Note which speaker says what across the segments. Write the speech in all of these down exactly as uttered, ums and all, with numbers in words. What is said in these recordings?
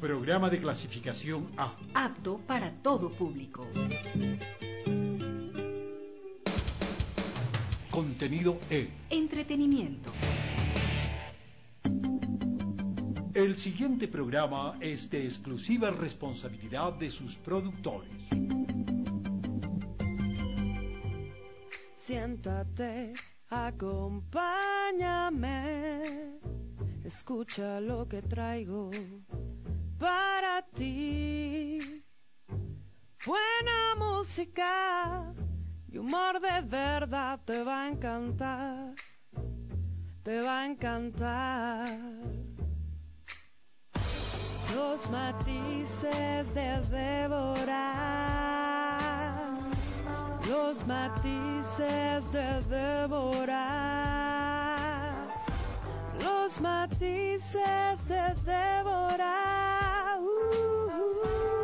Speaker 1: Programa de clasificación A.
Speaker 2: Apto para todo público.
Speaker 1: Contenido E.
Speaker 2: Entretenimiento.
Speaker 1: El siguiente programa es de exclusiva responsabilidad de sus productores.
Speaker 3: Siéntate, acompáñame, escucha lo que traigo para ti. Buena música y humor de verdad te va a encantar, te va a encantar. Los matices de Débora, los matices de Débora, los matices de Débora. Uh, uh.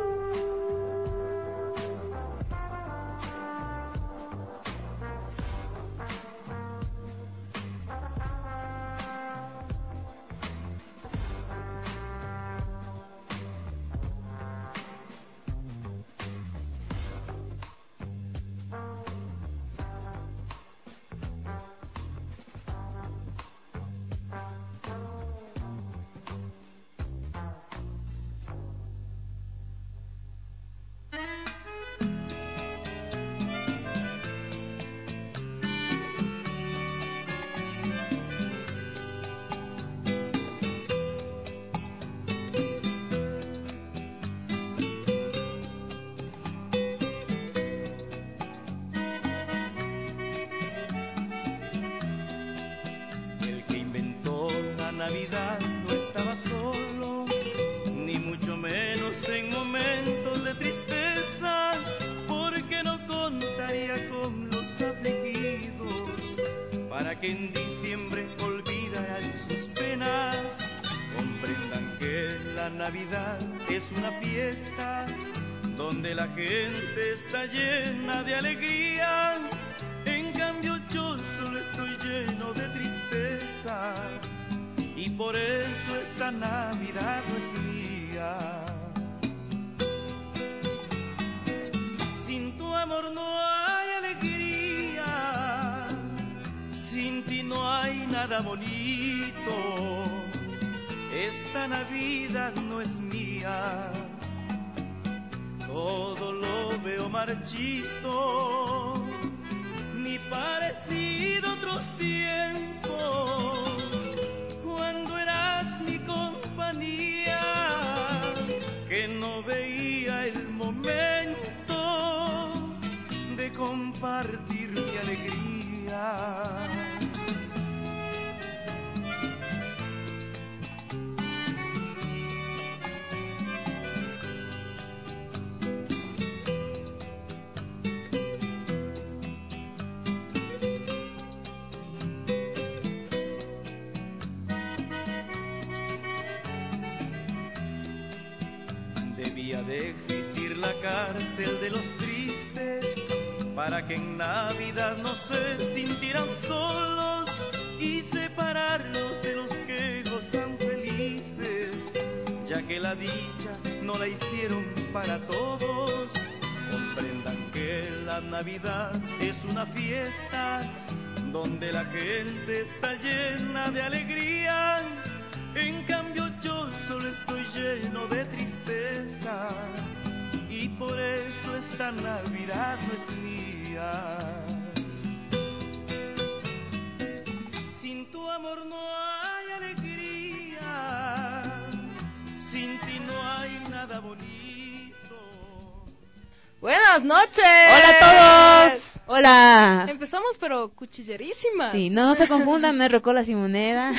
Speaker 4: Navidad no estaba solo, ni mucho menos en momentos de tristeza, porque no contaría con los afligidos, para que en diciembre olvidaran sus penas. Comprendan que la Navidad es una fiesta, donde la gente está llena de alegría. En cambio yo solo estoy lleno de tristeza, y por eso esta Navidad no es mía. Sin tu amor no hay alegría, sin ti no hay nada bonito. Esta Navidad no es mía, todo lo veo marchito, ni parecido a otros tiempos, cuando eras mi compañía, que no veía el momento de compartir mi alegría. De existir la cárcel de los tristes, para que en Navidad no se sintieran solos, y separarlos de los que gozan felices, ya que la dicha no la hicieron para todos. Comprendan que la Navidad es una fiesta, donde la gente está llena de alegría. En cambio yo solo estoy lleno de tristeza, y por eso esta Navidad no es mía. Sin tu amor no hay alegría, sin ti no hay nada bonito.
Speaker 5: Buenas noches.
Speaker 6: Hola a todos. Hola.
Speaker 5: Empezamos pero cuchillerísimas.
Speaker 6: Sí, no, no se confundan, no es Rocola Simoneda.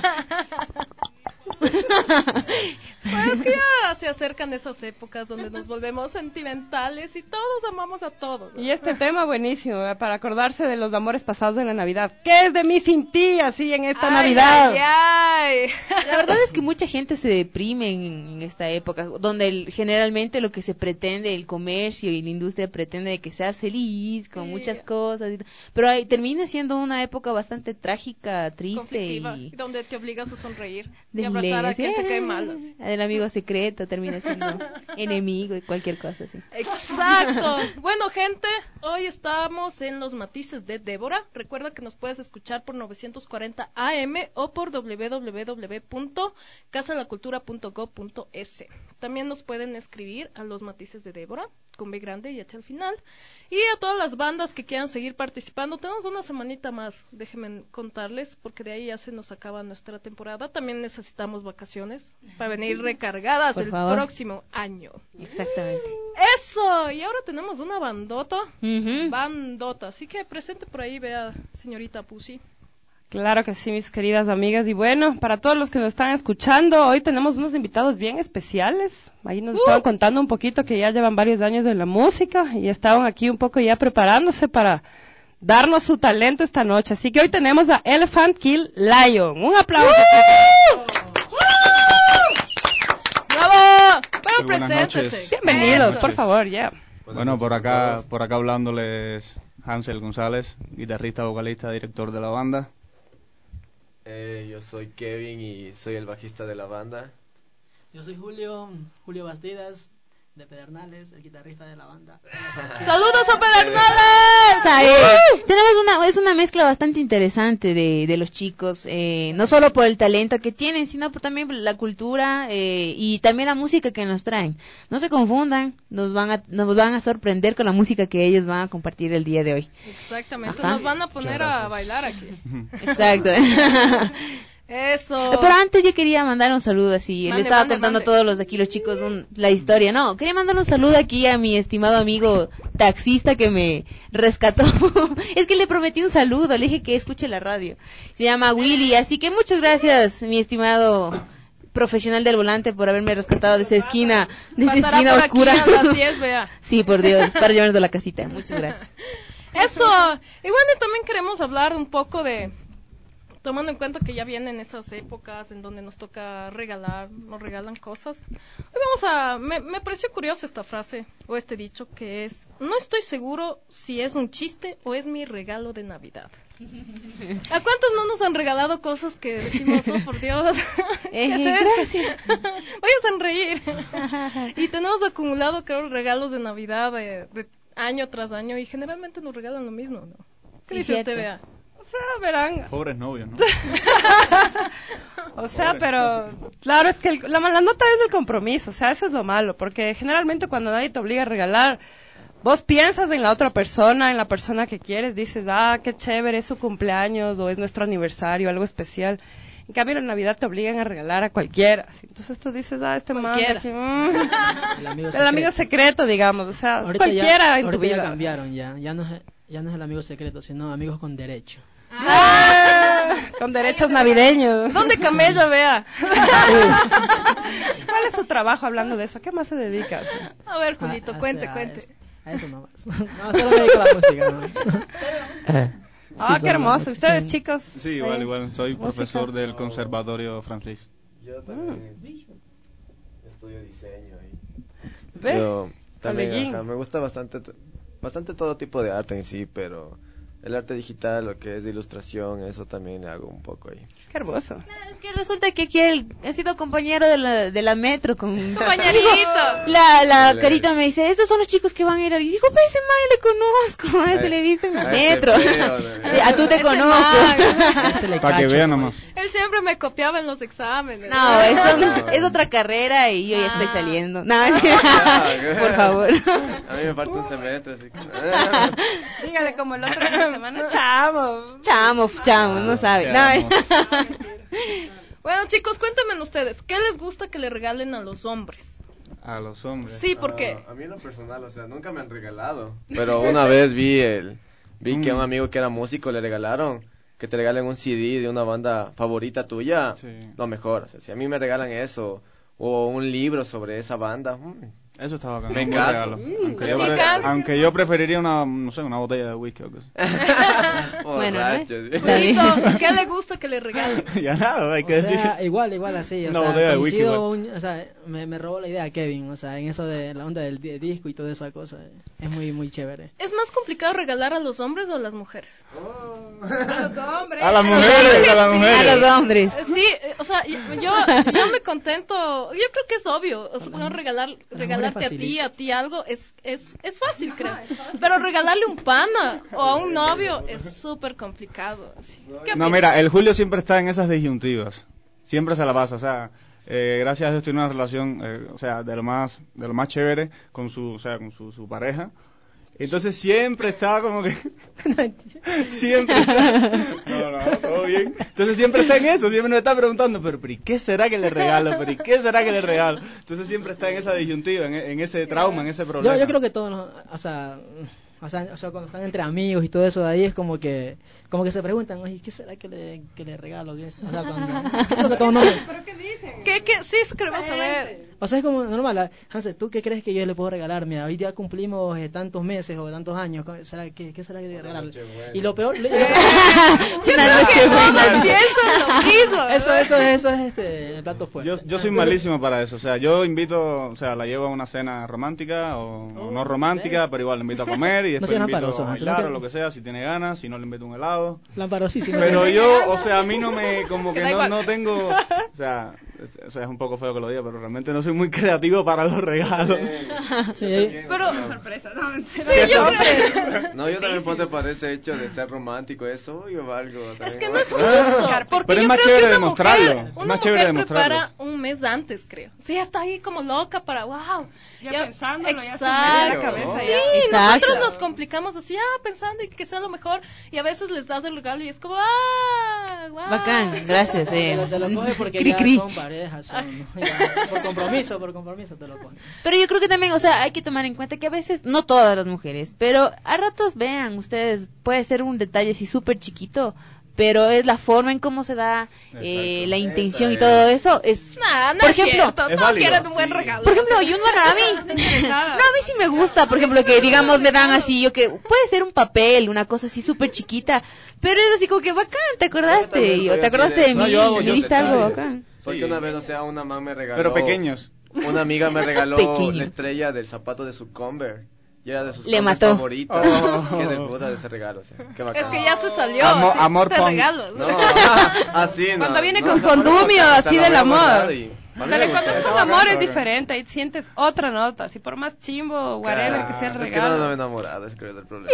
Speaker 5: Pues que ya se acercan esas épocas donde nos volvemos sentimentales y todos amamos a todos, ¿no?
Speaker 3: Y este tema buenísimo, ¿eh? Para acordarse de los amores pasados en la Navidad. ¿Qué es de mí sin ti así en esta
Speaker 5: ay,
Speaker 3: Navidad?
Speaker 5: Ay, ay.
Speaker 6: La verdad es que mucha gente se deprime en, en esta época, donde el, generalmente lo que se pretende, el comercio y la industria pretende de que seas feliz con sí. muchas cosas, y, pero ahí, termina siendo una época bastante trágica, triste
Speaker 5: conflictiva,
Speaker 6: y
Speaker 5: donde te obligas a sonreír y abrazar a quien te cae mal. Así.
Speaker 6: El amigo secreto secreto termina siendo enemigo y cualquier cosa así.
Speaker 5: Exacto. Bueno, gente, hoy estamos en Los Matices de Débora. Recuerda que nos puedes escuchar por novecientos cuarenta A M o por doble u doble u doble u punto casa de la cultura punto gob punto es. También nos pueden escribir a Los Matices de Débora, con B grande y H al final. Y a todas las bandas que quieran seguir participando, tenemos una semanita más, déjenme contarles, porque de ahí ya se nos acaba nuestra temporada. También necesitamos vacaciones para venir recargadas
Speaker 6: Por
Speaker 5: el
Speaker 6: favor.
Speaker 5: próximo año.
Speaker 6: Exactamente.
Speaker 5: Eso, y ahora tenemos una bandota,
Speaker 6: Ujú.
Speaker 5: bandota, así que presente por ahí, vea, señorita Pussy.
Speaker 3: Claro que sí, mis queridas amigas. Y bueno, para todos los que nos están escuchando, hoy tenemos unos invitados bien especiales. Ahí nos
Speaker 5: Uh.
Speaker 3: estaban contando un poquito que ya llevan varios años en la música y estaban aquí un poco ya preparándose para darnos su talento esta noche. Así que hoy tenemos a Elephant Kill Lion. Un aplauso.
Speaker 5: ¡Bravo! Pero
Speaker 7: Muy buenas
Speaker 5: preséntese.
Speaker 7: noches.
Speaker 3: Bienvenidos,
Speaker 5: Eso.
Speaker 3: por favor, ya.
Speaker 7: Bueno, por acá, por acá hablándoles Hansel González, guitarrista, vocalista, director de la banda.
Speaker 8: Eh, yo soy Kevin y soy el bajista de la banda.
Speaker 9: Yo soy Julio, Julio Bastidas, de Pedernales, el guitarrista de la banda.
Speaker 5: ¡Saludos a Pedernales!
Speaker 6: Ahí. Tenemos una, es una mezcla bastante interesante de, de los chicos, eh, no solo por el talento que tienen, sino por también por la cultura eh, y también la música que nos traen. No se confundan, nos van a, nos van a sorprender con la música que ellos van a compartir el día de hoy.
Speaker 5: Exactamente,
Speaker 6: Ajá.
Speaker 5: nos van a poner a bailar aquí.
Speaker 6: Exacto.
Speaker 5: Eso.
Speaker 6: Pero antes yo quería mandar un saludo así,
Speaker 5: Mande,
Speaker 6: le estaba
Speaker 5: mande,
Speaker 6: contando
Speaker 5: mande.
Speaker 6: a todos los de aquí, los chicos, un- la historia, no, quería mandar un saludo aquí a mi estimado amigo taxista que me rescató, es que le prometí un saludo, le dije que escuche la radio, se llama Willy, así que muchas gracias, mi estimado profesional del volante, por haberme rescatado de esa esquina, de esa
Speaker 5: Pasará
Speaker 6: esquina
Speaker 5: por
Speaker 6: oscura.
Speaker 5: aquí a las diez, vea.
Speaker 6: Sí, por Dios, para llevarnos de la casita, muchas gracias.
Speaker 5: Eso. Y bueno, también queremos hablar un poco de, tomando en cuenta que ya vienen esas épocas en donde nos toca regalar, nos regalan cosas. Hoy vamos a, me, me pareció curiosa esta frase o este dicho que es: no estoy seguro si es un chiste o es mi regalo de Navidad. ¿A cuántos no nos han regalado cosas que decimos, oh por Dios, ¿qué
Speaker 6: Eh,
Speaker 5: es esto?
Speaker 6: gracias.
Speaker 5: Voy a sonreír. Y tenemos acumulado, creo, regalos de Navidad de, de año tras año y generalmente nos regalan lo mismo, ¿no? ¿Qué
Speaker 6: Sí,
Speaker 5: dice
Speaker 6: cierto.
Speaker 5: usted, vea?
Speaker 3: O sea, verán.
Speaker 7: Pobres novios, ¿no?
Speaker 3: O sea,
Speaker 7: Pobre.
Speaker 3: pero claro, es que el- la, la nota es del compromiso, o sea, eso es lo malo, porque generalmente cuando nadie te obliga a regalar, vos piensas en la otra persona, en la persona que quieres, dices, ah, qué chévere, es su cumpleaños o es nuestro aniversario, algo especial. En cambio, en Navidad te obligan a regalar a cualquiera. así. Entonces tú dices, ah, este man de
Speaker 5: Cualquiera.
Speaker 3: aquí, mm.
Speaker 9: El amigo
Speaker 3: El amigo secreto, digamos, o sea,
Speaker 9: Ahorita
Speaker 3: cualquiera
Speaker 9: ya,
Speaker 3: en tu
Speaker 9: ahorita ya
Speaker 3: vida.
Speaker 9: cambiaron, ya. Ya no, es, ya no es el amigo secreto, sino amigos con derecho.
Speaker 3: Ah, con derechos navideños.
Speaker 5: ¿Dónde camella, vea?
Speaker 3: ¿Cuál es su trabajo hablando de eso? ¿Qué más se dedica?
Speaker 5: A ver, Julito,
Speaker 9: Ah, a-
Speaker 5: cuente,
Speaker 9: a
Speaker 5: cuente.
Speaker 9: Eso, a eso nomás. No, solo me dedico a la música, ¿no?
Speaker 3: Ah,
Speaker 9: Sí,
Speaker 3: qué hermoso.
Speaker 9: son-
Speaker 3: Ustedes,
Speaker 9: son-
Speaker 3: chicos.
Speaker 7: Sí, igual,
Speaker 3: ahí.
Speaker 7: igual. Soy
Speaker 3: Música.
Speaker 7: profesor del Conservatorio Francés.
Speaker 8: Yo también estudio diseño y
Speaker 3: ¿Ve?
Speaker 8: yo también
Speaker 3: Coleguín.
Speaker 8: ajá, me gusta bastante t- bastante todo tipo de arte en sí, pero el arte digital, lo que es de ilustración, eso también hago un poco ahí.
Speaker 3: Qué hermoso.
Speaker 6: Claro, es que resulta que aquí él ha sido compañero de la, de la metro con...
Speaker 5: Compañerito.
Speaker 6: La, la
Speaker 8: Dale.
Speaker 6: carita me dice, estos son los chicos que van a ir a... Y digo, pues ese mae le conozco, a ese
Speaker 8: Ay,
Speaker 6: le he visto en el
Speaker 8: a ese
Speaker 6: metro.
Speaker 8: feo, ¿no?
Speaker 6: A tú te
Speaker 5: Ese
Speaker 6: conozco.
Speaker 9: Ese le
Speaker 7: Para que
Speaker 9: cacho,
Speaker 7: vean
Speaker 9: ¿no?
Speaker 7: nomás.
Speaker 5: Él siempre me copiaba en los exámenes.
Speaker 6: No, eso
Speaker 8: No.
Speaker 6: es otra carrera y yo ya estoy
Speaker 5: Ah.
Speaker 6: saliendo. No,
Speaker 8: Ah,
Speaker 6: por favor.
Speaker 8: A mí me falta un semestre, así que...
Speaker 3: Dígale como el otro fin de semana, chamo.
Speaker 6: Chamo, chamo, no sabe. No.
Speaker 5: Bueno, chicos, cuéntenme ustedes, ¿qué les gusta que le regalen a los hombres?
Speaker 7: A los hombres.
Speaker 5: Sí, porque
Speaker 8: Ah, a mí en lo personal, o sea, nunca me han regalado. Pero una vez vi el vi que a un amigo que era músico le regalaron que te regalen un C D de una banda favorita tuya,
Speaker 7: Sí.
Speaker 8: lo mejor. O sea, si a mí me regalan eso o un libro sobre esa banda, mm,
Speaker 7: Eso está bacán.
Speaker 8: Me
Speaker 7: un buen
Speaker 8: caso.
Speaker 7: regalo.
Speaker 5: Mm,
Speaker 7: Aunque, yo
Speaker 5: me
Speaker 7: pre-
Speaker 5: caso.
Speaker 7: aunque yo preferiría una, no sé, una botella de whisky o qué sé.
Speaker 6: Bueno,
Speaker 8: Borracho,
Speaker 6: ¿eh?
Speaker 8: sí.
Speaker 5: Julito, ¿qué le gusta que le regalen?
Speaker 7: Ya nada, hay que
Speaker 9: O
Speaker 7: decir.
Speaker 9: sea, igual, igual así, o
Speaker 7: Una
Speaker 9: sea,
Speaker 7: botella de whisky,
Speaker 9: coincido un- o sea, me, me robó la idea Kevin, o sea, en eso de la onda del di- disco y toda esa cosa, es muy, muy chévere.
Speaker 5: ¿Es más complicado regalar a los hombres o a las mujeres?
Speaker 3: A los hombres.
Speaker 7: A las mujeres, a las
Speaker 6: A
Speaker 7: mujeres.
Speaker 6: los hombres.
Speaker 5: Eh, Sí, eh, o sea, yo, yo yo me contento, yo creo que es obvio, o sea, no regalar, regalarte a ti,
Speaker 9: facilita.
Speaker 5: a ti algo es, es, es fácil, creo, pero regalarle un pana o a un novio es súper complicado. así. ¿Qué
Speaker 7: No,
Speaker 5: opinas?
Speaker 7: mira, el Julio siempre está en esas disyuntivas. Siempre se la pasa, o sea, eh, gracias a Dios tiene una relación, eh, o sea, de lo más, de lo más chévere con su, o sea, con su, su pareja. Entonces siempre está como que siempre está, no, no, todo bien. Entonces siempre está en eso, siempre nos está preguntando, pero, pero ¿y qué será que le regalo? Pero ¿y qué será que le regalo? Entonces siempre está en esa disyuntiva, en, en ese trauma, en ese problema.
Speaker 9: Yo, yo creo que todos, nos- o sea, o sea, o sea, cuando están entre amigos y todo eso de ahí es como que, como que se preguntan, oye, ¿qué será que le, que le regalo? ¿Qué es? O sea, cuando, yo creo que todos nos-
Speaker 3: ¿Pero qué dicen?
Speaker 5: ¿Qué, qué? Sí, eso queremos saber.
Speaker 9: o sea, es como normal. ah, Hansel, ¿tú qué crees que yo le puedo regalar? Mira, hoy día cumplimos eh, tantos meses o tantos años. ¿Qué será, qué, qué será que le regalo? Y lo peor, le-
Speaker 6: Una noche buena.
Speaker 5: Pienso en lo mismo.
Speaker 9: eso, eso, eso es este el plato fuerte.
Speaker 7: Yo, yo soy malísimo para eso, o sea, yo invito, o sea, la llevo a una cena romántica o, o no romántica,
Speaker 9: ¿ves?
Speaker 7: pero igual la invito a comer y
Speaker 9: No
Speaker 7: después
Speaker 9: seas
Speaker 7: le invito
Speaker 9: amparoso,
Speaker 7: a
Speaker 9: Hansel, no
Speaker 7: bailar
Speaker 9: seas-
Speaker 7: o lo que sea, si tiene ganas, si no le invito un helado.
Speaker 9: Lamparosísimo.
Speaker 7: Pero yo, o sea, a mí no me, como que
Speaker 5: Que da
Speaker 7: no,
Speaker 5: igual.
Speaker 7: no tengo, o sea, es, o sea, es un poco feo que lo diga, pero realmente no soy muy creativo para los regalos.
Speaker 9: Sí.
Speaker 5: Pero,
Speaker 3: Sorpresa, no, mentira.
Speaker 5: sí, yo creo.
Speaker 8: No, yo también ponte para ese hecho de ser romántico, eso, o algo.
Speaker 5: Es
Speaker 8: también
Speaker 5: que
Speaker 8: va
Speaker 5: no es
Speaker 8: con-
Speaker 5: justo, porque
Speaker 7: Pero es
Speaker 5: yo
Speaker 7: más
Speaker 5: creo
Speaker 7: chévere
Speaker 5: que una
Speaker 7: demostrarlo,
Speaker 5: mujer,
Speaker 7: es
Speaker 5: una
Speaker 7: más chévere
Speaker 5: mujer
Speaker 7: demostrarlo.
Speaker 5: prepara un mes antes, creo. Sí, ya está ahí como loca para, wow.
Speaker 3: Ya pensándolo, ya se
Speaker 5: exacto.
Speaker 3: mete en la cabeza,
Speaker 5: Sí,
Speaker 3: ya.
Speaker 6: Exacto.
Speaker 5: nosotros nos complicamos así, ah, pensando y que sea lo mejor, y a veces les das el regalo y es como, ah, wow.
Speaker 6: Bacán, gracias.
Speaker 9: Te
Speaker 6: Eh.
Speaker 9: lo, te lo coge porque
Speaker 6: Cri,
Speaker 9: ya
Speaker 6: cri.
Speaker 9: son parejas, son, ya, por compromiso, por compromiso te lo coge.
Speaker 6: Pero yo creo que también, o sea, hay que tomar en cuenta que a veces, no todas las mujeres, pero a ratos vean ustedes, puede ser un detalle así súper chiquito, pero es la forma en cómo se da, eh, la intención y
Speaker 8: Esa
Speaker 6: todo eso, es...
Speaker 5: Nah, no
Speaker 6: Por
Speaker 5: es
Speaker 6: ejemplo,
Speaker 5: cierto,
Speaker 7: es
Speaker 5: todos
Speaker 7: válido,
Speaker 5: quieren un buen
Speaker 8: sí.
Speaker 5: regalo.
Speaker 6: Por ejemplo, yo no, a mí, no, a mí sí me gusta, por ejemplo, que digamos me dan así, yo que puede ser un papel, una cosa así súper chiquita, pero es así como que bacán, te
Speaker 8: Yo
Speaker 6: acordaste,
Speaker 8: también
Speaker 6: y,
Speaker 8: soy
Speaker 6: o te
Speaker 8: así
Speaker 6: acordaste
Speaker 8: de-
Speaker 6: de
Speaker 7: No,
Speaker 6: mí,
Speaker 7: yo hago-
Speaker 6: me
Speaker 7: yo
Speaker 6: diste
Speaker 7: sé
Speaker 6: algo
Speaker 7: detalles.
Speaker 6: bacán.
Speaker 8: Porque
Speaker 7: Sí.
Speaker 8: una vez, o sea, una man me regaló.
Speaker 7: Pero pequeños.
Speaker 8: Una amiga me regaló
Speaker 6: Pequeños.
Speaker 8: la estrella del zapato de su Converse. Y era de sus
Speaker 6: Le
Speaker 8: Converse
Speaker 6: mató.
Speaker 8: favoritas.
Speaker 7: Oh.
Speaker 8: Qué de puta de ese regalo, o sea, qué bacán.
Speaker 5: Es que ya se salió,
Speaker 7: Amor-
Speaker 5: sí,
Speaker 7: amor
Speaker 5: te
Speaker 7: punk.
Speaker 5: regalo.
Speaker 8: No, así no.
Speaker 3: Cuando viene
Speaker 8: no,
Speaker 3: con
Speaker 8: o sea,
Speaker 3: condumio,
Speaker 8: o sea,
Speaker 3: así
Speaker 8: lo
Speaker 3: del
Speaker 8: veo
Speaker 3: amor.
Speaker 8: mandado y- a mí me
Speaker 3: Pero
Speaker 8: gusta.
Speaker 3: cuando es
Speaker 7: Está
Speaker 3: con
Speaker 7: bacán,
Speaker 3: amor
Speaker 7: está
Speaker 3: es
Speaker 7: bacán.
Speaker 3: diferente, ahí sientes otra nota, si por más chimbo, whatever que sea el
Speaker 8: Es que no, no me he
Speaker 3: regalo.
Speaker 8: enamorado, es creo el problema.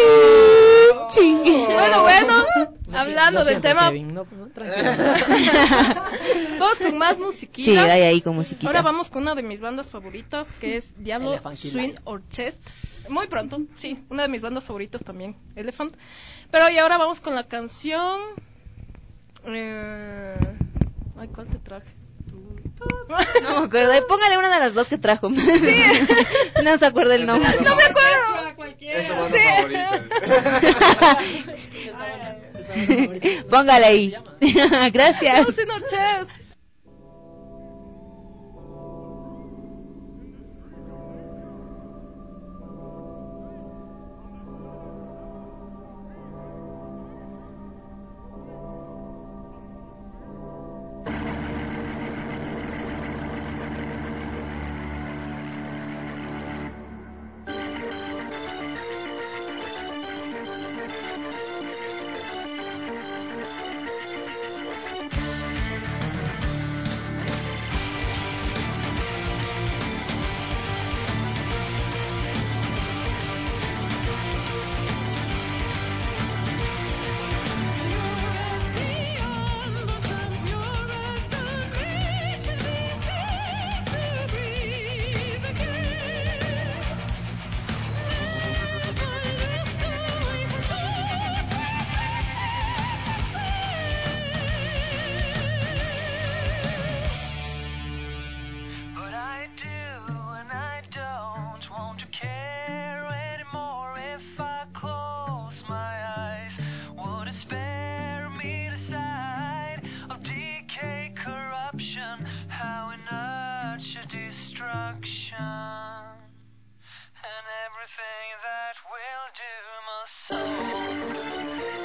Speaker 6: Chingue.
Speaker 5: Bueno, bueno,
Speaker 9: Lo
Speaker 5: hablando
Speaker 9: siento,
Speaker 5: del tema,
Speaker 9: Kevin, no, no, tranquilo.
Speaker 5: vamos con más musiquita.
Speaker 6: Sí, hay ahí como musiquita.
Speaker 5: Ahora vamos con una de mis bandas favoritas, que es Diablo
Speaker 9: Elephant Killer.
Speaker 5: Swing Orchestra. Muy pronto, sí, una de mis bandas favoritas también, Elephant. Pero y ahora vamos con la canción... Eh... Ay, ¿cuál te traje?
Speaker 6: No me acuerdo, póngale una de las dos que trajo. Sí. No se acuerda el nombre.
Speaker 8: No me
Speaker 5: acuerdo.
Speaker 8: Esa banda favorita.
Speaker 9: Esa banda- esa banda favorita.
Speaker 6: Póngale ahí. Gracias.
Speaker 5: Diablo Swing Orchestra.
Speaker 10: Thank everything that will do my soul.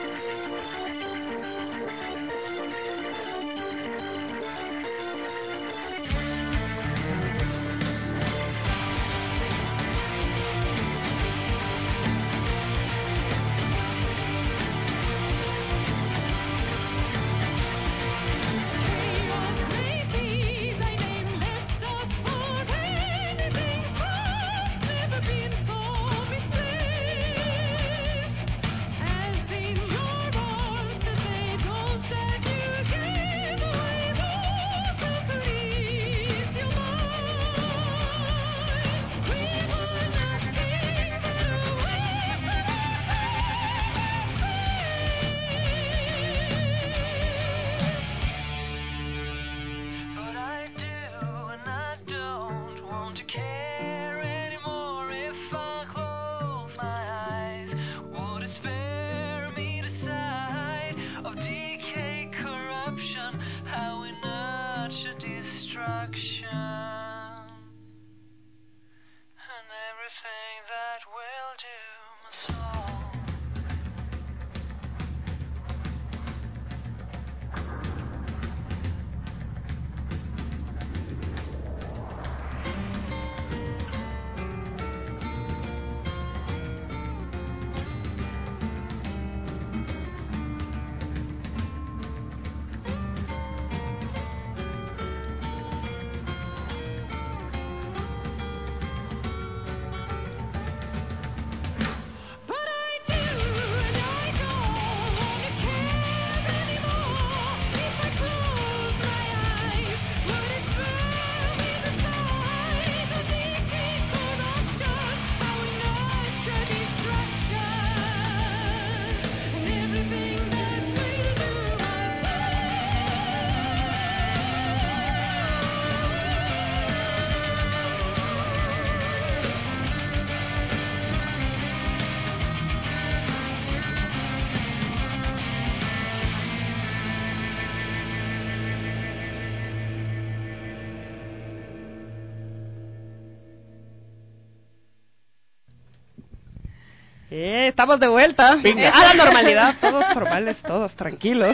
Speaker 3: Eh, estamos de vuelta. Venga. A la normalidad, todos formales, todos tranquilos.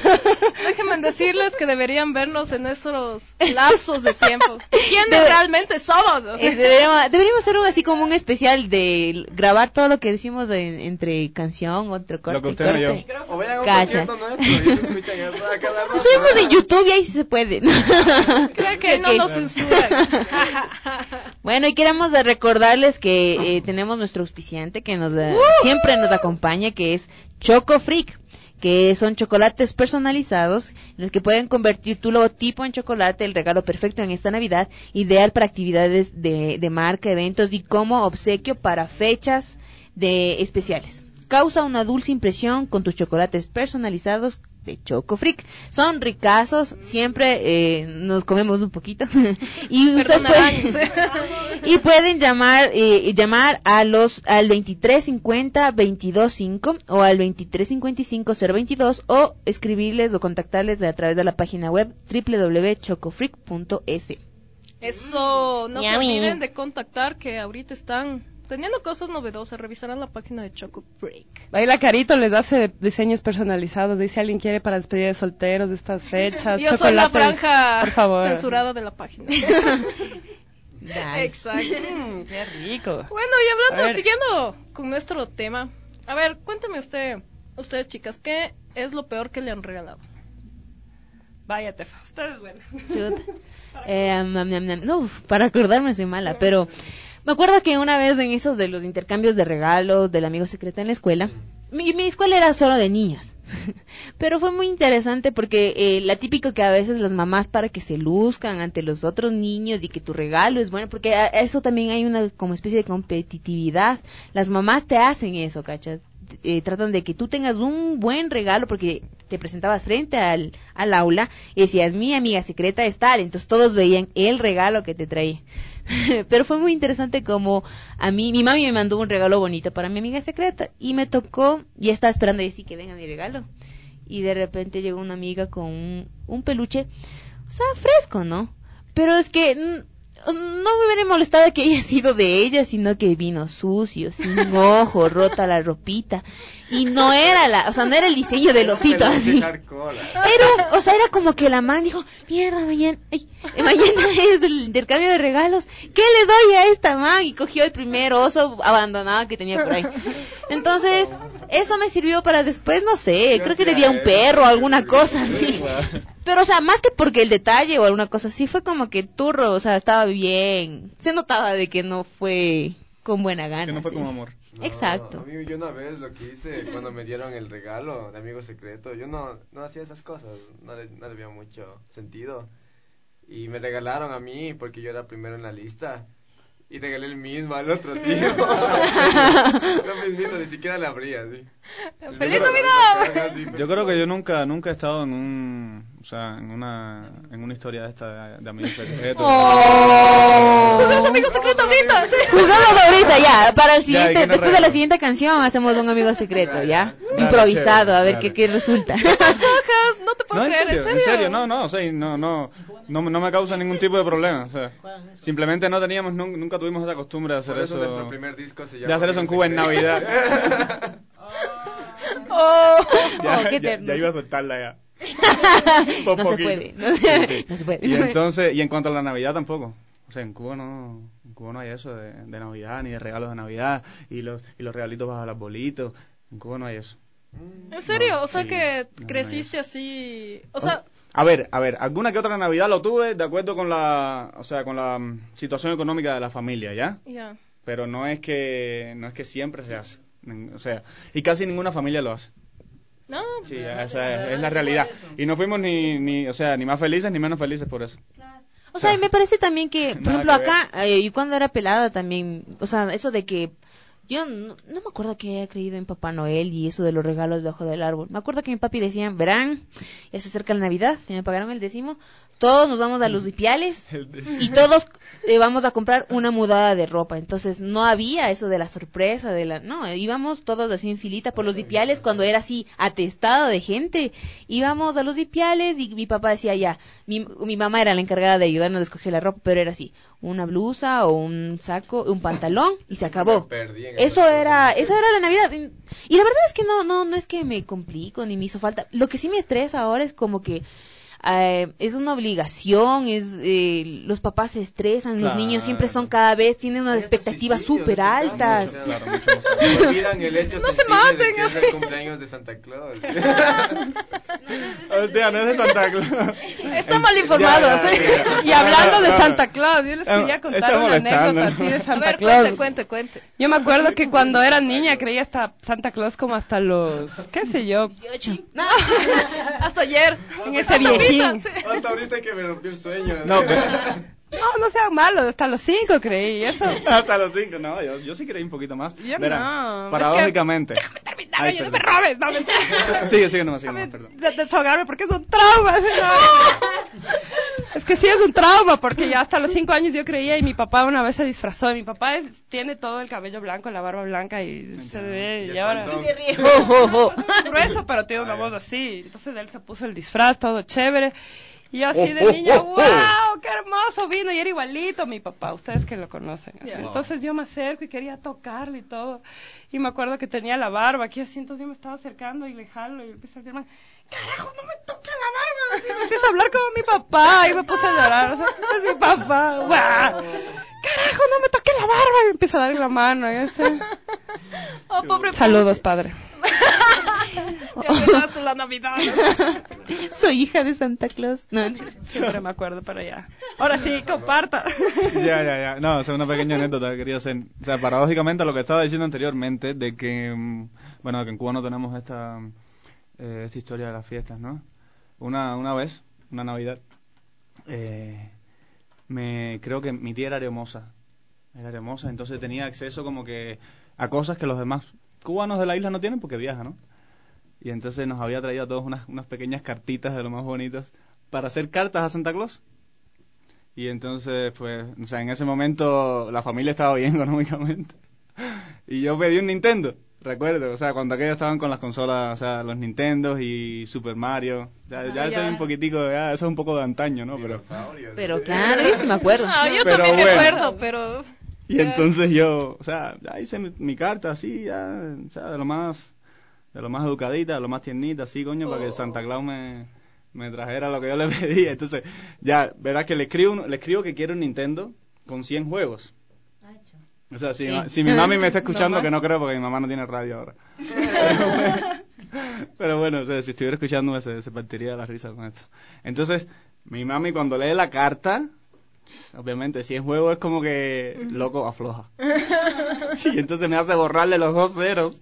Speaker 5: Déjenme decirles que deberían vernos en esos lapsos de tiempo. ¿Quiénes de... realmente somos? O sea,
Speaker 6: eh, deberíamos, deberíamos hacer un, así como un especial de grabar todo lo que decimos de, entre canción, otro corte.
Speaker 7: Lo que usted y yo.
Speaker 8: O vayan a un concierto nuestro y se escuchan eso a cada rato.
Speaker 6: Subimos en YouTube y ahí sí se puede.
Speaker 5: Creo que no nos censuran.
Speaker 6: Bueno, y queremos recordarles que eh, tenemos nuestro auspiciante que nos uh, siempre nos acompaña, que es Choco Freak, que son chocolates personalizados en los que pueden convertir tu logotipo en chocolate, el regalo perfecto en esta Navidad, ideal para actividades de, de marca, eventos y como obsequio para fechas de especiales. Causa una dulce impresión con tus chocolates personalizados de Choco Freak. Son ricazos, siempre eh, nos comemos un poquito y ustedes pueden, y pueden llamar eh, llamar a los al veintitrés cincuenta veintidós cinco o al veintitrés cincuenta y cinco cero veintidós o escribirles o contactarles a través de la página web doble u doble u doble u punto chocofreak punto es.
Speaker 5: Eso, no se olviden de contactar, que ahorita están teniendo cosas novedosas. Revisarán la página de Choco Freak.
Speaker 3: Ahí la Carito les hace diseños personalizados. Dice, alguien quiere para despedida de solteros de estas fechas.
Speaker 5: Yo soy la franja
Speaker 3: por favor,
Speaker 5: censurada de la página. Exacto.
Speaker 3: Mm, qué rico.
Speaker 5: Bueno, y hablando, siguiendo con nuestro tema. A ver, cuéntame usted, ustedes chicas, ¿qué es lo peor que le han regalado?
Speaker 3: Vaya, Tefa, ustedes bueno.
Speaker 6: eh, um, um, um, no, para acordarme soy mala, pero me acuerdo que una vez en eso de los intercambios de regalos del amigo secreto en la escuela, mi, mi escuela era solo de niñas, pero fue muy interesante porque eh, la típico que a veces las mamás para que se luzcan ante los otros niños y que tu regalo es bueno, porque a, a eso también hay una como especie de competitividad, las mamás te hacen eso, ¿cachas? Eh, tratan de que tú tengas un buen regalo porque te presentabas frente al, al aula y decías, mi amiga secreta es tal, entonces todos veían el regalo que te traía. Pero fue muy interesante como a mí, mi mami me mandó un regalo bonito para mi amiga secreta y me tocó, y estaba esperando y decía que venga mi regalo, y de repente llegó una amiga con un, un peluche, o sea, fresco, ¿no? Pero es que no me hubiera molestado que haya sido de ella, sino que vino sucio, sin ojo, rota la ropita. Y no era la, o sea, no era el diseño del osito así. Era, o sea, era como que la man dijo, mierda, mañana, ay, mañana es del intercambio de regalos, ¿qué le doy a esta man? Y cogió el primer oso abandonado que tenía por ahí. Entonces, eso me sirvió para después, no sé, creo que le di a un perro o alguna cosa así. Pero, o sea, más que porque el detalle o alguna cosa así, fue como que turro, o sea, estaba bien. Se notaba de que no fue con buena gana.
Speaker 7: Que no fue
Speaker 6: ¿sí?
Speaker 7: con amor.
Speaker 8: No,
Speaker 6: Exacto.
Speaker 8: A mí, yo una vez lo que hice cuando me dieron el regalo de amigo secreto, yo no, no hacía esas cosas, no le, no le veía mucho sentido. Y me regalaron a mí porque yo era primero en la lista. Y regalé el mismo al otro tío. Lo mismito, ni siquiera le abría, sí.
Speaker 5: ¡Feliz Navidad!
Speaker 7: Yo creo que yo nunca nunca he estado en un, o sea, en una en una historia de esta de, de amigos secretos.
Speaker 6: ¡Oh!
Speaker 5: ¡Jugamos amigo secreto ahorita!
Speaker 6: Jugamos ahorita ya, para el siguiente,
Speaker 7: Ya,
Speaker 6: después de la
Speaker 7: regalo?
Speaker 6: siguiente canción hacemos un amigo secreto, ¿ya?
Speaker 7: Dale,
Speaker 6: Improvisado,
Speaker 7: chévere,
Speaker 6: a ver
Speaker 7: dale.
Speaker 6: qué, qué resulta.
Speaker 5: Las hojas, no te puedo
Speaker 7: No, en
Speaker 5: creer,
Speaker 7: serio, en serio, no, no, o sea, no, no, no, no me causa ningún tipo de problema, o sea, simplemente no teníamos, nun- nunca tuvimos esa costumbre de hacer
Speaker 8: Por eso
Speaker 7: eso,
Speaker 8: nuestro primer disco se llama
Speaker 7: de hacer eso en
Speaker 8: Amigo
Speaker 7: Cuba en
Speaker 8: Secreto.
Speaker 7: Navidad.
Speaker 5: Oh.
Speaker 7: ya,
Speaker 6: Oh, qué
Speaker 7: ya,
Speaker 6: tierno.
Speaker 7: ya iba a soltarla ya. Por
Speaker 6: No se
Speaker 7: poquito.
Speaker 6: puede, no,
Speaker 7: Sí, sí.
Speaker 6: no se puede.
Speaker 7: Y entonces, y en cuanto a la Navidad tampoco. O sea, en Cuba no, en Cuba no hay eso de, de Navidad, ni de regalos de Navidad, y los, y los regalitos bajo los bolitos. En Cuba no hay eso.
Speaker 5: ¿En serio?
Speaker 7: No,
Speaker 5: O sea
Speaker 7: sí,
Speaker 5: que
Speaker 7: no, no
Speaker 5: creciste
Speaker 7: es.
Speaker 5: así... O sea,
Speaker 7: A ver, a ver, alguna que otra Navidad lo tuve de acuerdo con la, o sea, con la mm, situación económica de la familia, ¿ya?
Speaker 5: ya.
Speaker 7: Pero no es que, no es que siempre se hace. O sea, y casi ninguna familia lo hace.
Speaker 5: No,
Speaker 7: Sí, o sea, es la realidad. Y no fuimos ni, ni, o sea, ni más felices ni menos felices por eso.
Speaker 6: O sea, y me parece también que, por
Speaker 7: Nada
Speaker 6: ejemplo,
Speaker 7: que
Speaker 6: acá, eh, yo cuando era pelada también, o sea, eso de que, yo no, no me acuerdo que haya creído en Papá Noel y eso de los regalos debajo del árbol. Me acuerdo que mi papi decían, verán, ya se acerca la Navidad, ya me pagaron el décimo, todos nos vamos a los dipiales
Speaker 7: El décimo.
Speaker 6: y todos eh, vamos a comprar una mudada de ropa. Entonces no había eso de la sorpresa, de la, no, íbamos todos así en filita por los dipiales cuando era así atestado de gente. Íbamos a los dipiales y mi papá decía ya, mi, mi mamá era la encargada de ayudarnos a escoger la ropa, pero era así, una blusa o un saco, un pantalón y se acabó.
Speaker 8: Me perdí en
Speaker 6: Eso
Speaker 8: esas
Speaker 6: era,
Speaker 8: cosas.
Speaker 6: eso era la Navidad. Y la verdad es que no, no, no es que me complico ni me hizo falta. Lo que sí me estresa ahora es como que eh, es una obligación, es eh, los papás se estresan, los
Speaker 7: Claro.
Speaker 6: niños siempre son cada vez, tienen unas
Speaker 8: Hay hasta
Speaker 6: expectativas
Speaker 8: suicidios
Speaker 6: súper
Speaker 8: en ese caso,
Speaker 6: altas.
Speaker 8: o sea,
Speaker 7: Claro, mucho más.
Speaker 8: no olvidan el hecho
Speaker 5: No se
Speaker 8: sensible
Speaker 5: maten,
Speaker 8: de que es
Speaker 5: así.
Speaker 8: el cumpleaños de Santa Claus.
Speaker 7: Hostia, no es de Santa Claus.
Speaker 5: Está mal informado.
Speaker 7: Ya, ya,
Speaker 5: ¿sí?
Speaker 7: ya.
Speaker 3: Y hablando de Santa Claus, yo les quería
Speaker 7: Está
Speaker 3: contar una
Speaker 7: molestando.
Speaker 3: anécdota así de
Speaker 5: A
Speaker 3: Santa
Speaker 5: ver,
Speaker 3: Claus.
Speaker 5: cuente, cuente, cuente.
Speaker 3: Yo me acuerdo que cuando era niña creía hasta Santa Claus como hasta los, qué sé yo,
Speaker 6: dieciocho.
Speaker 5: Hasta ayer.
Speaker 3: en ese viejín.
Speaker 5: Sí.
Speaker 8: Hasta ahorita que me rompió el sueño.
Speaker 7: No, pero-
Speaker 3: No, no sean malos, hasta los cinco creí, eso.
Speaker 7: hasta los cinco, no, yo, yo sí creí un poquito más.
Speaker 3: Yo
Speaker 7: Verán,
Speaker 3: no, es
Speaker 7: paradójicamente.
Speaker 3: Terminar,
Speaker 7: Ay,
Speaker 3: yo no me
Speaker 7: perdón.
Speaker 3: robes, no me
Speaker 7: Sigue, sigue nomás, sigue nomás, perdón.
Speaker 3: de desahogarme porque es un trauma. ¿sí? No. Es que sí es un trauma porque ya hasta los cinco años yo creía y mi papá una vez se disfrazó. Y mi papá es- tiene todo el cabello blanco, la barba blanca y se ve y ahora
Speaker 8: panzón.
Speaker 6: Se ríe. Oh, oh, oh.
Speaker 3: es grueso pero tiene una voz así. Entonces él se puso el disfraz todo chévere. Y yo así
Speaker 7: Oh,
Speaker 3: de
Speaker 7: oh,
Speaker 3: niña,
Speaker 7: oh, oh.
Speaker 3: wow, qué hermoso vino. Y era igualito a mi papá, ustedes que lo conocen. así.
Speaker 5: Ya.
Speaker 3: Entonces yo me acerco y quería tocarle y todo. Y me acuerdo que tenía la barba aquí así, entonces yo me estaba acercando y le jalo y empiezo a decir, "Man, carajo, no me toques la barba". Así, me empiezo a hablar como mi papá y me puse a llorar. O sea, es mi papá, wow. Carajo, no me toques la barba. Y me empieza a darle la mano. Y así.
Speaker 5: Oh, pobre
Speaker 3: Saludos, padre.
Speaker 5: Ya llegaste la Navidad.
Speaker 6: Soy hija de Santa Claus. No, no.
Speaker 3: Siempre me acuerdo para allá. Ahora sí, comparta.
Speaker 7: Ya, ya, ya. No, o sea, una pequeña anécdota que quería hacer. O sea, paradójicamente a lo que estaba diciendo anteriormente, de que, mm, bueno, que en Cuba no tenemos esta, eh, esta historia de las fiestas, ¿no? Una, una vez, una Navidad, eh, me creo que mi tía era hermosa. Era hermosa, entonces tenía acceso como que a cosas que los demás cubanos de la isla no tienen porque viajan, ¿no? Y entonces nos había traído a todos unas, unas pequeñas cartitas de lo más bonitas para hacer cartas a Santa Claus. Y entonces, pues, o sea, en ese momento la familia estaba bien económicamente. Y yo pedí un Nintendo. recuerdo, o sea, cuando aquellos estaban con las consolas, o sea, los Nintendos y Super Mario, o sea, ya
Speaker 5: Ah,
Speaker 7: eso
Speaker 5: ya.
Speaker 7: es un poquitico, ya eso es un poco de antaño, ¿no? Pero,
Speaker 6: Pero claro, yo sí me acuerdo.
Speaker 5: Ah, yo
Speaker 7: Pero
Speaker 5: también me
Speaker 7: bueno.
Speaker 5: acuerdo, pero...
Speaker 7: y entonces yo, o sea, ya hice mi, mi carta así, ya, o sea, de lo más, de lo más educadita, de lo más tiernita, así, coño, para que Santa Claus me, me trajera lo que yo le pedía. Entonces, ya, verás que le escribo, un- le escribo que quiero un Nintendo con cien juegos. O sea, si,
Speaker 6: Sí.
Speaker 7: ma- si mi mami me está escuchando,
Speaker 3: No más.
Speaker 7: que no creo porque mi mamá no tiene radio ahora. Pero bueno, pero bueno, o sea, si estuviera escuchándome se, se partiría de la risa con esto. Entonces, mi mami cuando lee la carta, obviamente, si es juego es como que loco afloja. Sí, entonces me hace borrarle los dos ceros.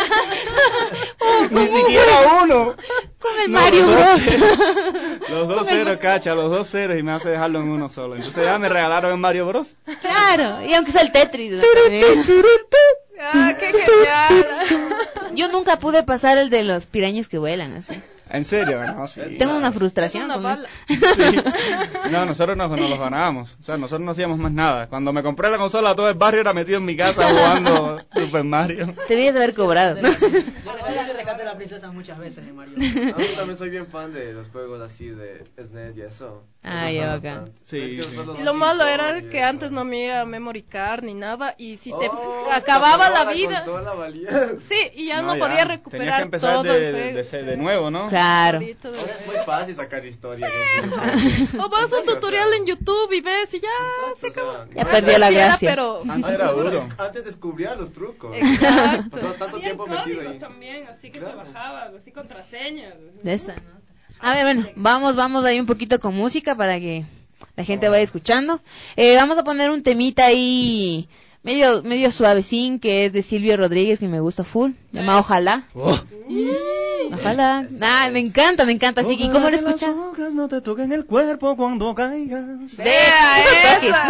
Speaker 7: Ni siquiera uno.
Speaker 6: Con el
Speaker 7: No,
Speaker 6: Mario
Speaker 7: los dos
Speaker 6: Bros.
Speaker 7: Los dos ceros, cacha, los dos ceros y me hace dejarlo en uno solo. Entonces ya me regalaron el Mario Bros.
Speaker 6: Claro, y aunque sea el Tetris. ¿no?
Speaker 5: ¡Ah, qué genial!
Speaker 6: Yo nunca pude pasar el de los pirañas que vuelan, así.
Speaker 7: ¿En serio? No, sí.
Speaker 6: Tengo una frustración
Speaker 5: Una
Speaker 6: con
Speaker 5: bala.
Speaker 6: eso.
Speaker 7: Sí. No, nosotros nos, nos los ganábamos. O sea, nosotros no hacíamos más nada. Cuando me compré la consola, todo el barrio era metido en mi casa jugando Super Mario.
Speaker 6: Te debías haber cobrado.
Speaker 9: Yo yo sí rescaté a la princesa muchas veces en Mario.
Speaker 8: A mí también soy bien fan de los juegos así de S N E S y eso. Me
Speaker 6: Ah,
Speaker 8: gustan
Speaker 6: ya,
Speaker 8: bastante.
Speaker 6: bacán.
Speaker 7: Sí,
Speaker 8: De hecho,
Speaker 7: sí.
Speaker 8: son los
Speaker 5: Y lo
Speaker 8: Donkey
Speaker 5: malo
Speaker 8: Kong
Speaker 5: era
Speaker 8: y
Speaker 5: que
Speaker 8: eso.
Speaker 5: antes no había memory card ni nada y si te
Speaker 8: Oh,
Speaker 5: acababa
Speaker 8: se
Speaker 5: la
Speaker 8: acababa
Speaker 5: vida.
Speaker 8: consola, valía.
Speaker 5: Sí, y ya no,
Speaker 7: No, ya.
Speaker 5: podía
Speaker 7: Tenías
Speaker 5: recuperar
Speaker 7: que empezar
Speaker 5: todo
Speaker 7: de,
Speaker 5: el
Speaker 7: de,
Speaker 5: juego.
Speaker 7: de, de- de nuevo, ¿no?
Speaker 6: Claro.
Speaker 5: Ahorita de-
Speaker 8: Ahora es muy fácil sacar historia. Sí,
Speaker 5: O vas a un tutorial en YouTube y ves y ya se acabó.
Speaker 6: Ya perdió la
Speaker 5: Quisiera,
Speaker 6: gracia.
Speaker 5: Pero...
Speaker 7: Antes era duro.
Speaker 8: Antes descubría los trucos.
Speaker 5: Exacto.
Speaker 8: Pasaba tanto
Speaker 3: Había
Speaker 8: tiempo metido
Speaker 3: códigos
Speaker 8: ahí.
Speaker 3: también, así que
Speaker 8: Claro.
Speaker 3: te bajabas, así contraseñas.
Speaker 6: De esa nota. A ver, bueno, vamos, vamos ahí un poquito con música para que la gente vaya escuchando. Eh, vamos a poner un temita ahí medio, medio suavecín que es de Silvio Rodríguez que me gusta full, llamado Ojalá.
Speaker 7: Oh.
Speaker 6: Ojalá. Ah, me encanta, me encanta. Así que, ¿cómo lo escuchan?
Speaker 7: No te toquen el cuerpo cuando caigas.
Speaker 6: Vea
Speaker 5: esa.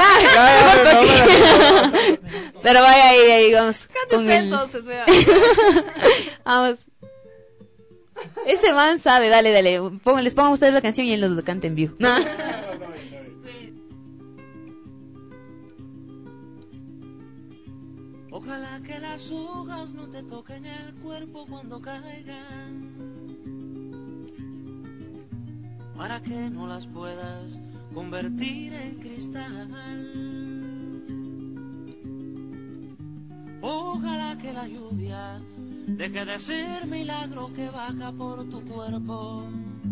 Speaker 6: Pero vaya ahí, ahí vamos.
Speaker 5: Cante
Speaker 6: Con
Speaker 5: usted
Speaker 6: el...
Speaker 5: entonces, vea.
Speaker 6: Vamos. Ese man sabe, dale, dale. Pongan- les pongan ustedes la canción y él los canta en vivo. No.
Speaker 11: Ojalá que las hojas no te toquen el cuerpo cuando caigan, para que no las puedas convertir en cristal. Ojalá que la lluvia deje de ser milagro que baja por tu cuerpo.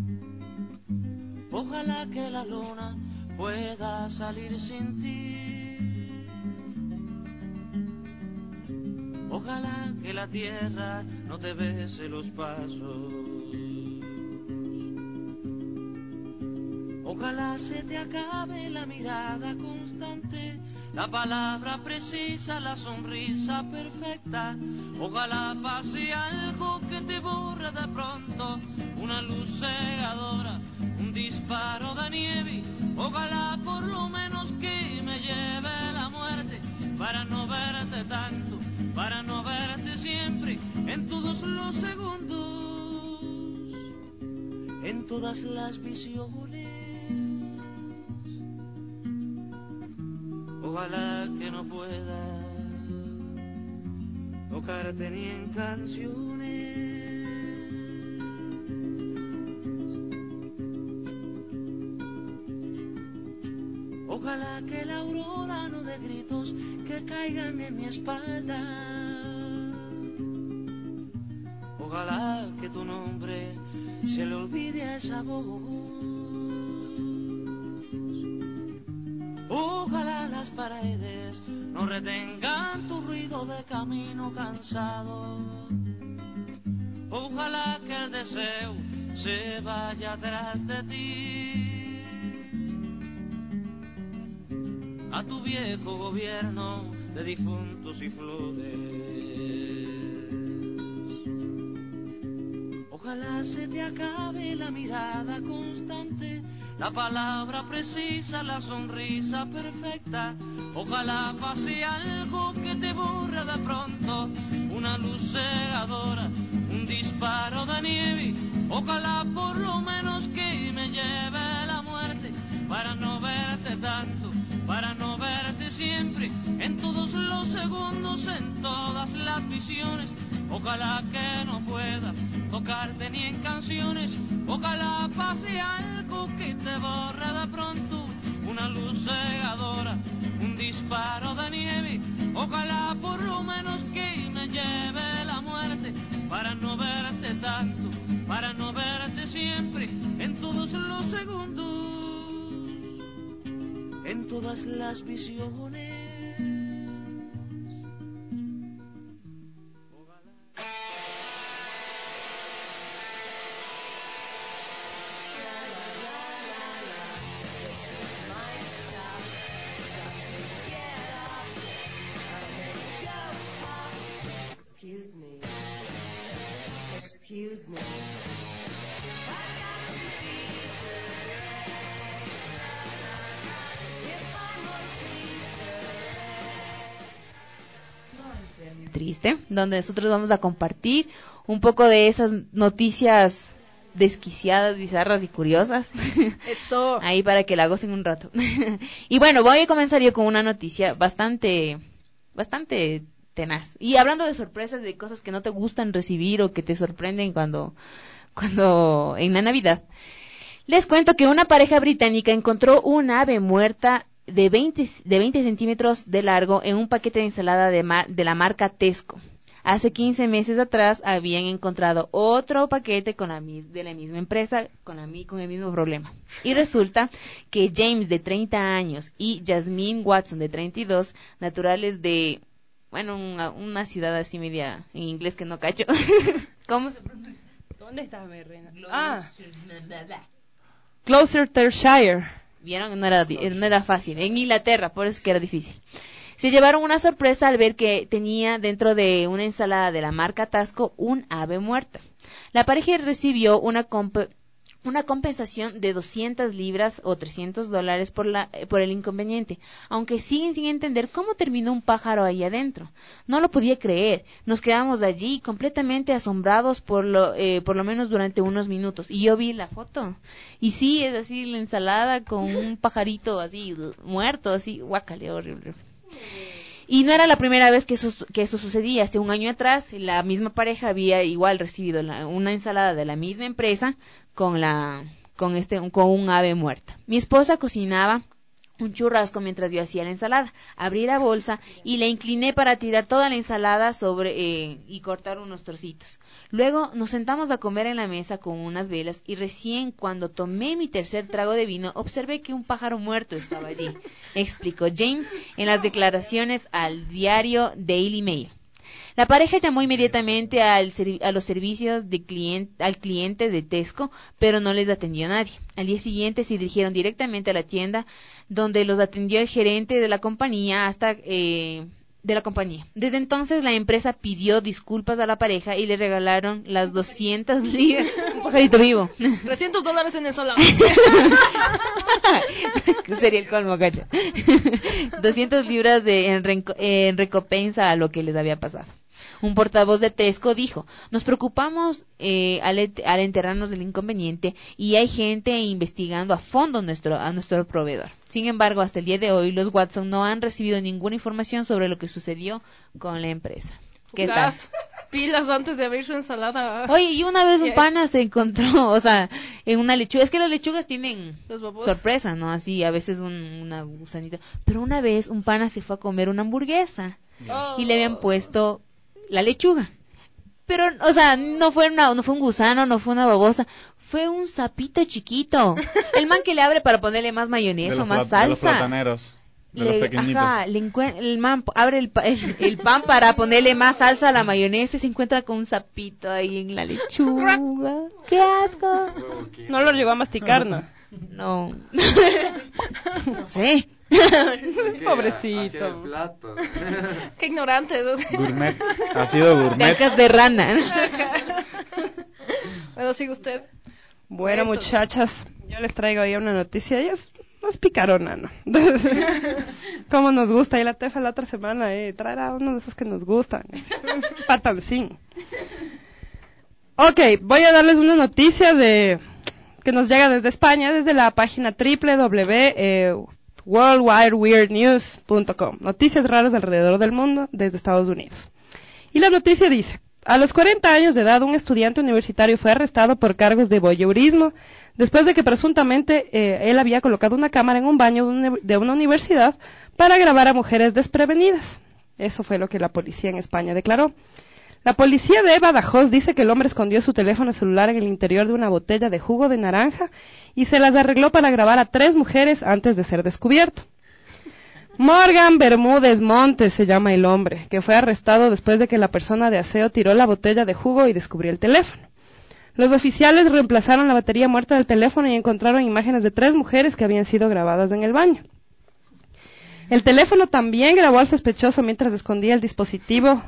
Speaker 11: Ojalá que la luna pueda salir sin ti. Ojalá que la tierra no te bese los pasos. Ojalá se te acabe la mirada constante, la palabra precisa, la sonrisa perfecta. Ojalá pase algo que te borre de pronto, una luz cegadora, un disparo de nieve. Ojalá por lo menos que me lleve la muerte, para no verte tanto, para no verte siempre, en todos los segundos, en todas las visiones. Ojalá que no pueda tocarte ni en canciones. Ojalá que la aurora no dé gritos que caigan en mi espalda. Ojalá que tu nombre se le olvide a esa voz. Ojalá las paredes no retengan tu ruido de camino cansado. Ojalá que el deseo se vaya atrás de ti, a tu viejo gobierno de difuntos y flores. Ojalá se te acabe la mirada constante, la palabra precisa, la sonrisa perfecta. Ojalá pase algo que te borre de pronto, una luz cegadora, un disparo de nieve. Ojalá por lo menos que me lleve la muerte, para no verte tanto, para no verte siempre, en todos los segundos, en todas las visiones. Ojalá que no pueda tocarte ni en canciones, ojalá pase algo que te borre de pronto, una luz cegadora, un disparo de nieve, ojalá por lo menos que me lleve la muerte, para no verte tanto, para no verte siempre, en todos los segundos, en todas las visiones.
Speaker 12: Excuse me. Excuse me.
Speaker 6: Triste, donde nosotros vamos a compartir un poco de esas noticias desquiciadas, bizarras y curiosas.
Speaker 5: Eso.
Speaker 6: Ahí para que la gocen un rato. Y bueno, voy a comenzar yo con una noticia bastante, bastante tenaz. Y hablando de sorpresas, de cosas que no te gustan recibir o que te sorprenden cuando, cuando en la Navidad. Les cuento que una pareja británica encontró un ave muerta de veinte, de veinte centímetros de largo en un paquete de ensalada de, mar, de la marca Tesco. Hace quince meses atrás habían encontrado otro paquete con la, de la misma empresa con, la, con el mismo problema. Y resulta que James, de treinta años, y Jasmine Watson, de treinta y dos, naturales de, bueno, una, una ciudad así media en inglés que no cacho. ¿Cómo se pronuncia?
Speaker 3: ¿Dónde está mi reina? Ah, Gloucestershire.
Speaker 6: Vieron, no era, no era fácil. En Inglaterra, por eso es que era difícil. Se llevaron una sorpresa al ver que tenía dentro de una ensalada de la marca Tasco un ave muerta. La pareja recibió una comp- una compensación de doscientas libras o trescientos dólares por la por el inconveniente, aunque siguen sin entender cómo terminó un pájaro ahí adentro. No lo podía creer. Nos quedamos allí completamente asombrados por lo eh, por lo menos durante unos minutos. Y yo vi la foto. Y sí, es así la ensalada con un pajarito así muerto, así, guácale, horrible. Y no era la primera vez que eso, que eso sucedía. Hace un año atrás, la misma pareja había igual recibido la, una ensalada de la misma empresa con la con este con un ave muerta. Mi esposa cocinaba un churrasco mientras yo hacía la ensalada. Abrí la bolsa y la incliné para tirar toda la ensalada sobre eh, y cortar unos trocitos. Luego nos sentamos a comer en la mesa con unas velas y recién cuando tomé mi tercer trago de vino observé que un pájaro muerto estaba allí, explicó James en las declaraciones al diario Daily Mail. La pareja llamó inmediatamente al a los servicios de cliente, al cliente de Tesco, pero no les atendió nadie. Al día siguiente se dirigieron directamente a la tienda, donde los atendió el gerente de la compañía hasta eh, de la compañía. Desde entonces la empresa pidió disculpas a la pareja y le regalaron las doscientas libras, un pajarito vivo.
Speaker 5: trescientos dólares en ensalada.
Speaker 6: Sería el colmo, cacho. doscientas libras de en, renco, en recompensa a lo que les había pasado. Un portavoz de Tesco dijo, nos preocupamos eh, al, al enterarnos del inconveniente y hay gente investigando a fondo nuestro, a nuestro proveedor. Sin embargo, hasta el día de hoy, los Watson no han recibido ninguna información sobre lo que sucedió con la empresa. ¿Qué tal?
Speaker 5: Pilas antes de abrir su ensalada.
Speaker 6: Oye, y una vez un pana se encontró, o sea, en una lechuga. Es que las lechugas tienen sorpresa, ¿no? Así, a veces un, una gusanita. Pero una vez un pana se fue a comer una hamburguesa oh. y le habían puesto la lechuga. Pero, o sea, no fue una, no fue un gusano, no fue una babosa, fue un sapito chiquito. El man que le abre para ponerle más mayonesa o más salsa.
Speaker 7: De los plataneros. De
Speaker 6: le,
Speaker 7: los pequeñitos.
Speaker 6: Ajá, le encuent- el man abre el, pa- el, el pan para ponerle más salsa a la mayonesa y se encuentra con un sapito ahí en la lechuga. ¡Qué asco!
Speaker 3: No lo llegó a masticar, ¿no?
Speaker 6: No. No sé.
Speaker 3: Pobrecito.
Speaker 8: El plato.
Speaker 5: Qué ignorante.
Speaker 7: Gourmet. Ha sido gourmet.
Speaker 6: Tacas de rana.
Speaker 5: Bueno, sigue usted.
Speaker 3: Bueno, muchachas, yo les traigo ahí una noticia. Ellas nos picaron, ¿no? Como nos gusta. Y la Tefa la otra semana, eh, traerá uno de esos que nos gustan. Patancín. Ok, voy a darles una noticia de que nos llega desde España, desde la página doble u doble u doble u punto world wide weird news punto com. Noticias raras alrededor del mundo desde Estados Unidos. Y la noticia dice, A los cuarenta años de edad, un estudiante universitario fue arrestado por cargos de voyeurismo, después de que presuntamente eh, él había colocado una cámara en un baño de una, de una universidad para grabar a mujeres desprevenidas. Eso fue lo que la policía en España declaró. La policía de Badajoz dice que el hombre escondió su teléfono celular en el interior de una botella de jugo de naranja y se las arregló para grabar a tres mujeres antes de ser descubierto. Morgan Bermúdez Montes se llama el hombre, que fue arrestado después de que la persona de aseo tiró la botella de jugo y descubrió el teléfono. Los oficiales reemplazaron la batería muerta del teléfono y encontraron imágenes de tres mujeres que habían sido grabadas en el baño. El teléfono también grabó al sospechoso mientras escondía el dispositivo.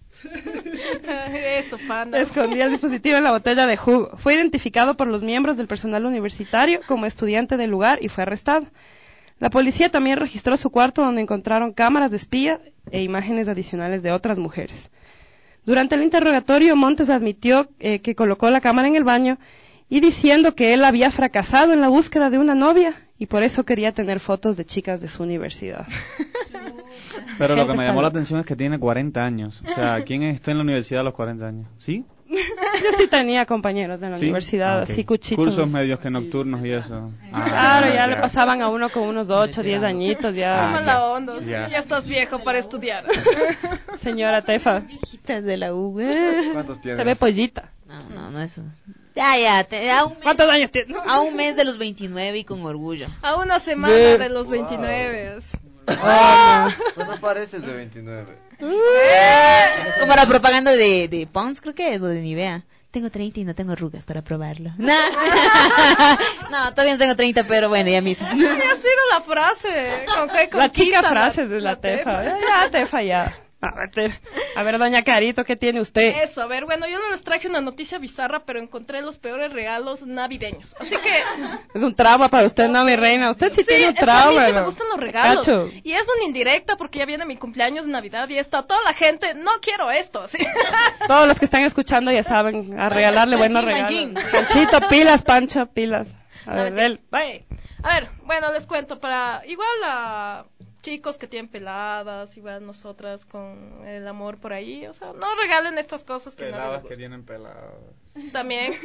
Speaker 5: Eso, panda.
Speaker 3: Escondía el dispositivo en la botella de jugo. Fue identificado por los miembros del personal universitario como estudiante del lugar y fue arrestado. La policía también registró su cuarto donde encontraron cámaras de espía e imágenes adicionales de otras mujeres. Durante el interrogatorio, Montes admitió eh, que colocó la cámara en el baño y diciendo que él había fracasado en la búsqueda de una novia y por eso quería tener fotos de chicas de su universidad.
Speaker 7: Pero lo que me llamó la atención es que tiene cuarenta años. O sea, ¿quién está en la universidad a los cuarenta años? ¿Sí?
Speaker 3: Yo sí tenía compañeros en la
Speaker 7: ¿Sí?
Speaker 3: universidad,
Speaker 7: Ah, okay.
Speaker 3: así cuchitos.
Speaker 7: Cursos medios que nocturnos y eso. Ah,
Speaker 3: claro, ya,
Speaker 7: ya
Speaker 3: le pasaban a uno con unos ocho, diez añitos, ya.
Speaker 5: Ah, mala onda, sí,
Speaker 7: ya.
Speaker 5: ya estás viejo para estudiar.
Speaker 3: Señora Tefa.
Speaker 6: Viejitas de la U. eh.
Speaker 8: ¿Cuántos tienes?
Speaker 3: Se ve pollita.
Speaker 6: No, no, no eso. Ya, ya. Te, a un mes,
Speaker 3: ¿Cuántos años tienes?
Speaker 6: a un mes de los veintinueve y con orgullo.
Speaker 5: A una semana
Speaker 3: Ve-
Speaker 5: de los veintinueve.
Speaker 8: Ah, no. No pareces de veintinueve.
Speaker 6: Como la propaganda de, de Pons, creo que es, o de Nivea. Tengo treinta y no tengo arrugas para probarlo. No, no todavía no tengo treinta, pero bueno, ya mismo.
Speaker 5: ¿Qué ha sido la frase? ¿Con qué
Speaker 3: La chica
Speaker 5: conquista
Speaker 3: frase de la, Tefa. Ya, ya, Tefa, ya. A ver, te- a ver, doña Carito, ¿qué tiene usted?
Speaker 5: Eso, a ver, bueno, yo no les traje una noticia bizarra, pero encontré los peores regalos navideños. Así que...
Speaker 3: Es un trauma para usted, no, mi reina. Usted sí,
Speaker 5: Sí,
Speaker 3: tiene un
Speaker 5: es que a mí
Speaker 3: trauma.
Speaker 5: sí me
Speaker 3: ¿no?
Speaker 5: gustan los regalos.
Speaker 3: Cacho.
Speaker 5: Y es una indirecta porque ya viene mi cumpleaños de Navidad y está toda la gente, no quiero esto, así.
Speaker 3: Todos los que están escuchando ya saben, a regalarle buenos
Speaker 6: Panchín,
Speaker 3: regalos.
Speaker 6: Panchín.
Speaker 3: Panchito, pilas, Pancho, pilas. A
Speaker 5: No,
Speaker 3: ver,
Speaker 5: mentira.
Speaker 3: él, bye.
Speaker 5: A ver, bueno, les cuento, para igual a chicos que tienen peladas, igual nosotras con el amor por ahí, o sea, no regalen estas cosas que
Speaker 7: Peladas
Speaker 5: no
Speaker 7: que tienen peladas.
Speaker 5: También.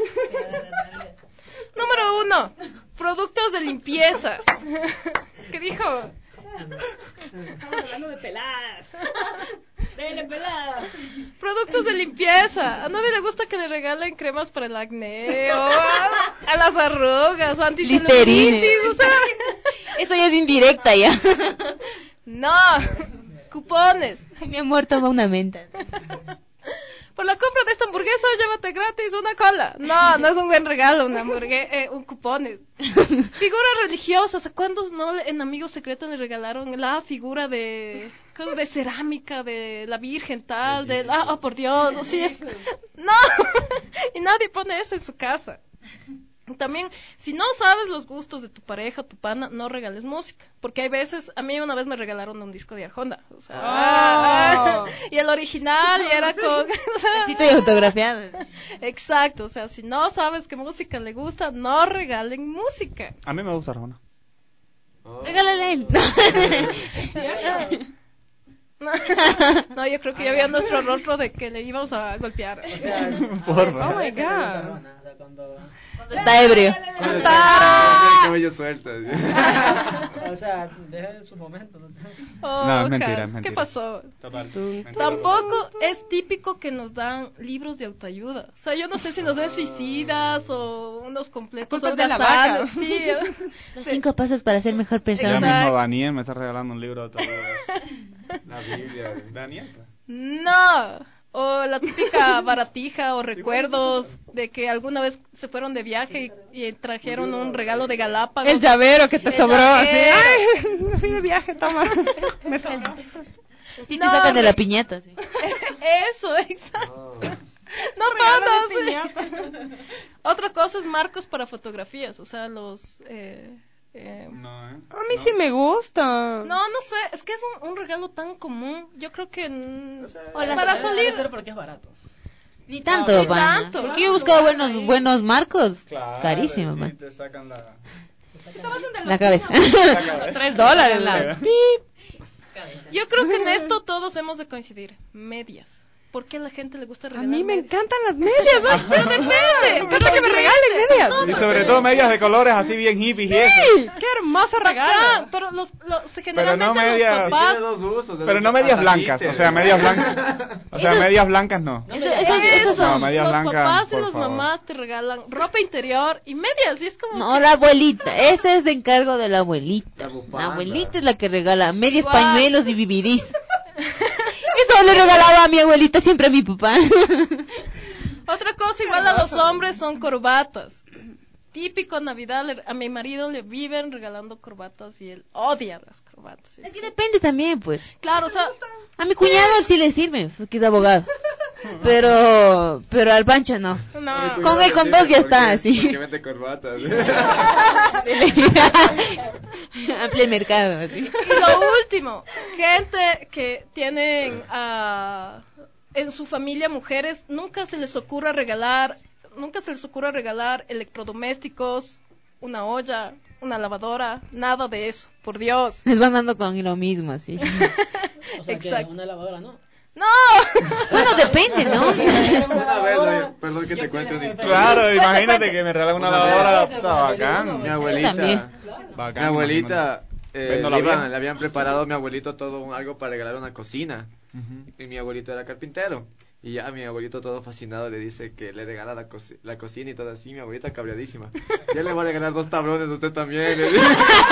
Speaker 5: Número uno, productos de limpieza. ¿Qué dijo?
Speaker 3: Estamos hablando de peladas. Dele peladas.
Speaker 5: Productos de limpieza. A nadie le gusta que le regalen cremas para el acné o a, a las arrugas, anticelulitis, o sea,
Speaker 6: Eso ya es indirecta ya.
Speaker 5: no, cupones.
Speaker 6: Ay, mi amor, toma una menta.
Speaker 5: Por la compra de esta hamburguesa, llévate gratis una cola. No, no es un buen regalo, una hamburguesa, eh, un cupones. Figuras religiosas. ¿A cuántos no en Amigos Secretos le regalaron la figura de de cerámica de la Virgen tal, de la, oh por Dios, o sí es, no, y nadie pone eso en su casa. También, si no sabes los gustos de tu pareja, tu pana, no regales música. Porque hay veces, a mí una vez me regalaron un disco de Arjona. O sea,
Speaker 3: Oh.
Speaker 5: y el original, y era con... O sea,
Speaker 6: Sí, estoy autografiado.
Speaker 5: exacto, o sea, si no sabes qué música le gusta, no regalen música.
Speaker 7: A mí me gusta Arjona.
Speaker 8: Oh.
Speaker 6: Regálale a él.
Speaker 5: No, yo creo que ya había nuestro rostro de que le íbamos a golpear.
Speaker 9: O sea,
Speaker 7: Porfa.
Speaker 3: Oh my God.
Speaker 9: O sea, cuando...
Speaker 6: Cuando está ebrio.
Speaker 8: Cuando tiene el cabello suelto.
Speaker 9: O sea, deja su momento. No sé.
Speaker 5: Oh,
Speaker 7: No, es mentira,
Speaker 5: Cas,
Speaker 7: es mentira.
Speaker 5: ¿qué pasó?
Speaker 7: Total.
Speaker 5: Tampoco es típico que nos dan libros de autoayuda. O sea, yo no sé si nos ven suicidas o unos completos
Speaker 3: Culpa de la
Speaker 5: holgazanes.
Speaker 3: vaca.
Speaker 5: Sí,
Speaker 6: Los cinco pasos para ser mejor
Speaker 7: Ya
Speaker 6: persona.
Speaker 5: Exacto.
Speaker 7: mismo Daniel me está regalando un libro de todo.
Speaker 8: La Biblia.
Speaker 7: Daniel.
Speaker 5: no. O la típica baratija o recuerdos de que alguna vez se fueron de viaje y, y trajeron un regalo de Galápagos.
Speaker 3: El llavero que te
Speaker 5: El
Speaker 3: sobró. Así.
Speaker 5: llavero.
Speaker 3: Ay, me fui de viaje, toma. Me sobró.
Speaker 6: Sí te
Speaker 5: No,
Speaker 6: sacan de
Speaker 5: hombre.
Speaker 6: la piñata. Sí.
Speaker 5: Eso, exacto.
Speaker 8: Oh.
Speaker 5: No
Speaker 3: Regalo de
Speaker 5: panas. Otra cosa es marcos para fotografías, o sea, los... Eh, eh,
Speaker 7: No, ¿eh?
Speaker 3: A mí sí me gusta.
Speaker 5: no, no sé, es que es un, un regalo tan común. Yo creo que mm,
Speaker 6: o las-
Speaker 5: para
Speaker 9: Debe
Speaker 5: salir...
Speaker 9: ser porque es barato.
Speaker 6: Ni tanto,
Speaker 5: Ni
Speaker 6: pana.
Speaker 5: tanto.
Speaker 6: Porque yo he buscado buenos, buenos marcos.
Speaker 7: Claro,
Speaker 6: Carísimos,
Speaker 7: sí,
Speaker 6: man.
Speaker 7: te sacan la...
Speaker 6: La cabeza.
Speaker 3: Tres dólares la.
Speaker 5: Yo creo que en esto todos hemos de coincidir. Medias. ¿por qué a la gente le gusta
Speaker 3: A
Speaker 5: regalar
Speaker 3: mí me
Speaker 5: medias?
Speaker 3: encantan las medias. ¿no?
Speaker 5: Pero depende.
Speaker 3: Me encanta que me regalen medias.
Speaker 5: No,
Speaker 7: Y
Speaker 5: pero-
Speaker 7: sobre todo medias de colores así bien hippies y eso.
Speaker 3: Sí, qué hermoso regalo.
Speaker 5: Bacán, pero los, los, generalmente
Speaker 7: medias-
Speaker 5: los papás...
Speaker 8: Tiene dos usos. de
Speaker 7: Pero
Speaker 8: dos-
Speaker 7: no medias
Speaker 8: hasta
Speaker 7: blancas,
Speaker 8: títer.
Speaker 7: o sea, medias blancas. O sea,
Speaker 6: Eso-
Speaker 7: medias blancas no.
Speaker 6: Eso, eso,
Speaker 5: Eso,
Speaker 6: eso son-
Speaker 7: No, medias
Speaker 5: los
Speaker 7: blancas,
Speaker 5: papás y
Speaker 7: por
Speaker 5: las
Speaker 7: favor.
Speaker 5: mamás te regalan ropa interior y medias, y es como...
Speaker 6: No, la abuelita, ese es de encargo de la abuelita.
Speaker 8: La
Speaker 6: La
Speaker 8: bufanda.
Speaker 6: abuelita es la que regala medias,
Speaker 5: Igual.
Speaker 6: pañuelos y vividís. Eso le regalaba a mi abuelita siempre a mi papá.
Speaker 5: Otra cosa igual a los hombres son corbatas. Típico Navidad, le- a mi marido le viven regalando corbatas y él odia las corbatas.
Speaker 6: Es que depende también, pues.
Speaker 5: Claro, o sea,
Speaker 6: A mi cuñado sí le sirve, porque es abogado. Pero, pero al Pancho no.
Speaker 5: no.
Speaker 6: Con él, con dos ya está, así.
Speaker 8: Porque vende corbatas.
Speaker 6: Amplio el mercado, así.
Speaker 5: Y lo último, gente que tienen ah, en su familia mujeres, nunca se les ocurra regalar, nunca se les ocurra regalar electrodomésticos, una olla, una lavadora, nada de eso, por Dios.
Speaker 6: Les van dando con lo mismo, así.
Speaker 9: O sea, que
Speaker 5: Exacto.
Speaker 9: una lavadora, ¿no?
Speaker 5: ¡No!
Speaker 6: Bueno, depende, ¿no?
Speaker 8: Una vez, oye, perdón que te cuente una historia.
Speaker 7: Claro, imagínate que me regalan una
Speaker 8: Una
Speaker 7: lavadora,
Speaker 8: vez.
Speaker 7: está bacán.
Speaker 8: Mi abuelita,
Speaker 6: también.
Speaker 7: Bacán,
Speaker 8: mi abuelita, eh,
Speaker 7: Vendo la
Speaker 8: le, iban-
Speaker 7: bien.
Speaker 8: le habían preparado a mi abuelito todo un- algo para regalar una cocina.
Speaker 7: Ujú.
Speaker 8: Y mi abuelito era carpintero. Y ya mi abuelito todo fascinado le dice que le regala la, coci- la cocina y todo así. Mi abuelita cabreadísima. Ya le voy a regalar dos tablones a usted también. Le dice.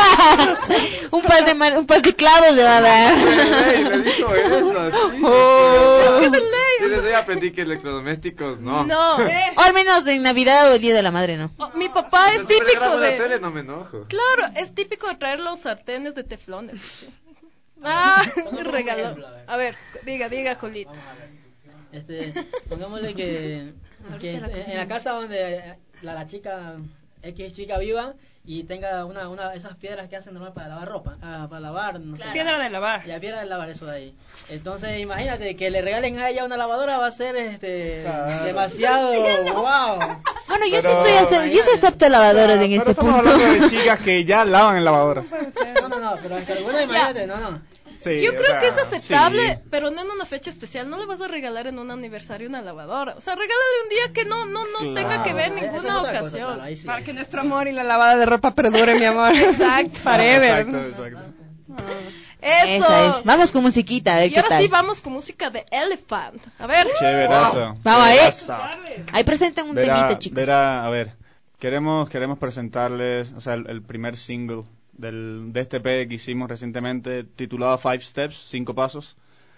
Speaker 6: un par de mar- un par de clavos le va a dar.
Speaker 8: Ey, le dijo eso, así.
Speaker 6: Oh.
Speaker 5: Es que de ley,
Speaker 8: Y desde ahí aprendí que electrodomésticos no.
Speaker 5: No.
Speaker 6: O al menos en Navidad o el Día de la Madre, no.
Speaker 5: Oh, mi papá es
Speaker 8: Si me
Speaker 5: típico
Speaker 8: regalan la
Speaker 5: de...
Speaker 8: tele no me enojo.
Speaker 5: Claro, es típico de traer los sartenes de teflones. Sí. Ah, regaló. A ver, diga, diga, Jolito.
Speaker 9: Este, pongámosle que, que en, en la casa donde la, la chica, X chica viva y tenga una, una esas piedras que hacen normal para lavar ropa, ah, para lavar, no sé.
Speaker 3: Piedra de lavar.
Speaker 9: La piedra de lavar, eso de ahí. Entonces, imagínate que le regalen a ella una lavadora, va a ser este
Speaker 7: Claro.
Speaker 9: demasiado wow.
Speaker 6: Bueno, yo
Speaker 7: Pero-
Speaker 6: sí estoy ace- yo sí acepto lavadoras en
Speaker 7: Pero
Speaker 6: este
Speaker 7: estamos
Speaker 6: punto.
Speaker 7: hablando de chicas que ya lavan en lavadoras.
Speaker 9: No, no, no, pero hasta bueno, imagínate, no, no.
Speaker 7: Sí,
Speaker 5: Yo
Speaker 7: o
Speaker 5: creo
Speaker 7: sea,
Speaker 5: que es aceptable,
Speaker 7: sí.
Speaker 5: pero no en una fecha especial. No le vas a regalar en un aniversario una lavadora. O sea, regálale un día que no no no
Speaker 7: Claro.
Speaker 5: tenga que ver
Speaker 9: Ah, esa es
Speaker 5: ninguna
Speaker 9: otra cosa,
Speaker 5: ocasión.
Speaker 9: claro, ahí sí,
Speaker 3: Para
Speaker 9: ahí
Speaker 3: que
Speaker 9: sí.
Speaker 3: nuestro amor y la lavada de ropa perdure, mi amor.
Speaker 5: Exacto.
Speaker 3: Forever.
Speaker 7: Exacto, exacto.
Speaker 5: Eso.
Speaker 6: Esa es. Vamos con musiquita, a ver
Speaker 5: Y
Speaker 6: qué
Speaker 5: ahora
Speaker 6: tal.
Speaker 5: sí vamos con música de Elephant. A ver.
Speaker 7: Chéverazo.
Speaker 6: Vamos a ver.
Speaker 7: Chéverazo.
Speaker 6: Ahí presenten un
Speaker 7: Verá,
Speaker 6: temita, chicos.
Speaker 7: verá, a ver, queremos queremos presentarles, o sea, el, el primer single del de este E P que hicimos recientemente titulado Five Steps, cinco pasos.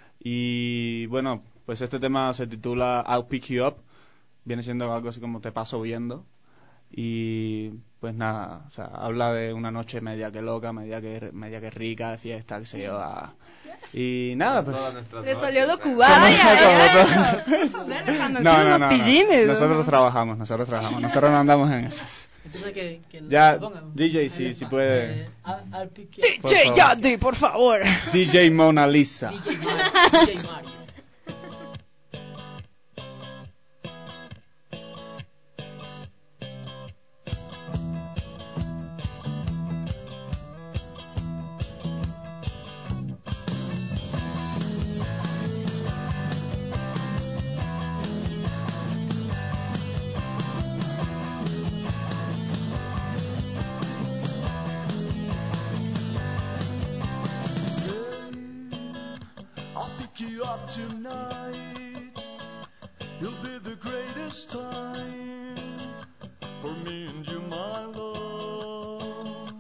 Speaker 7: Y bueno, pues este tema se titula I'll Pick You Up. Viene siendo algo así como te paso viendo. Y pues nada, o sea, habla de una noche media que loca, media que media que rica, de fiesta, que se lleva. Y nada, pues
Speaker 8: Todas nuestras
Speaker 5: Le
Speaker 8: noches,
Speaker 5: salió lo
Speaker 8: ¿verdad?
Speaker 5: cubano.
Speaker 7: no,
Speaker 3: No,
Speaker 7: no, no, no.
Speaker 3: pillines.
Speaker 7: Nosotros trabajamos, nosotros trabajamos, nosotros no andamos en esas.
Speaker 9: Entonces que, que
Speaker 7: Ya,
Speaker 9: lo pongan.
Speaker 7: D J, sí,
Speaker 9: Ahí
Speaker 7: sí
Speaker 9: va.
Speaker 7: puede.
Speaker 9: Eh, al- al pique-
Speaker 7: Por
Speaker 3: D J
Speaker 7: favor.
Speaker 3: Yadi, por favor.
Speaker 7: D J Mona Lisa.
Speaker 9: D J Mario, D J Mario.
Speaker 12: I'll pick you up tonight. It'll be the greatest time for me and you, my love.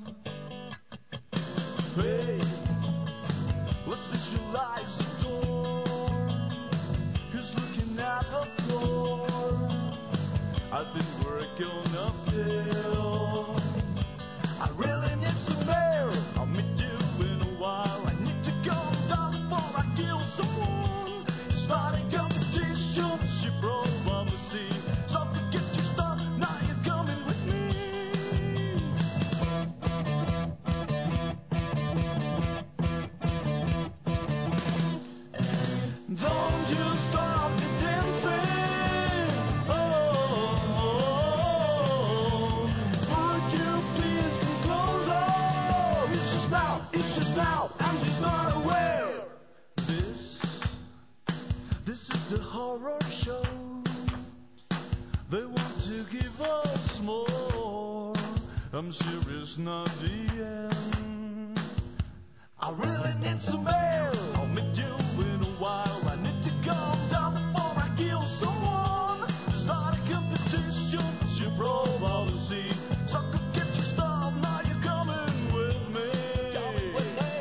Speaker 12: Hey, let's visualize the door. Who's looking at the floor? I think we're gonna fail. I really need some air. I'll meet you in a while. I need to calm down before I kill someone. It's not a competition. She probably so forget your stuff. Now you're coming with me. Don't you stop the dancing. Oh, would you please come closer? It's just now, it's just now, and she's not aware. This, this is the horror show. They want to give us more. I'm sure it's not the end. I really need some air. I'll meet you in a while. I need to calm down before I kill someone. Start a competition, but you probably see. So I could get you stopped, now you're coming with me. Coming with me.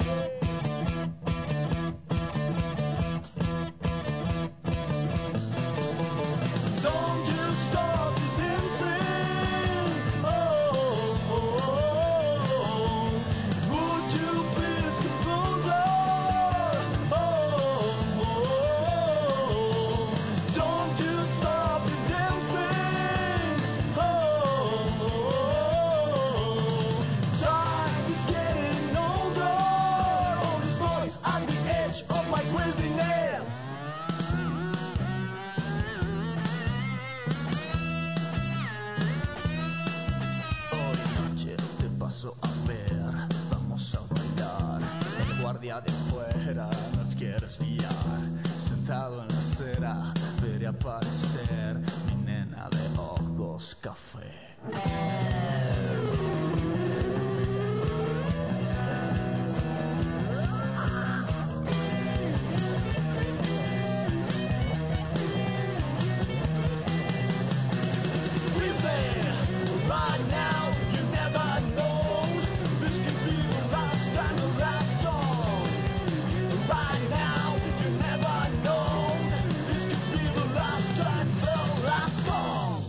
Speaker 12: Don't you stop the dancing. Oh, oh, oh, oh. Would you please come closer? Oh, oh, oh. Don't you stop the dancing. Oh, oh, oh. Time is getting older. All this noise at the edge of my craziness. Hoy noche te paso a ver, vamos a bailar. El guardia de fuera nos quiere espiar. Sentado en la acera, veré aparecer mi nena de ojos café. Listen, right now, you never know. This could be the last time, the last song. Right now, you never know. This could be the last time, the last song.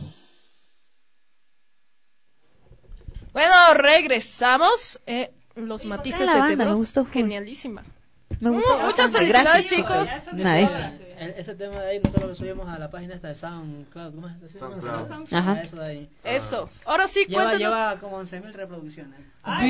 Speaker 5: Bueno, regresamos. Eh, los matices
Speaker 6: la
Speaker 5: de
Speaker 6: banda,
Speaker 5: Débora.
Speaker 6: me gustó full.
Speaker 5: Genialísima.
Speaker 6: Me gustó
Speaker 5: Mm, muchas
Speaker 6: bastante.
Speaker 5: felicidades,
Speaker 6: Gracias,
Speaker 5: chicos.
Speaker 6: Una bestia.
Speaker 9: E- Ese tema de ahí nosotros lo subimos a la página esta de SoundCloud. ¿Cómo es?
Speaker 8: SoundCloud.
Speaker 6: Ajá.
Speaker 9: Eso de ahí.
Speaker 5: Eso. Ahora sí,
Speaker 9: Lleva,
Speaker 5: cuéntanos.
Speaker 9: lleva como once mil reproducciones.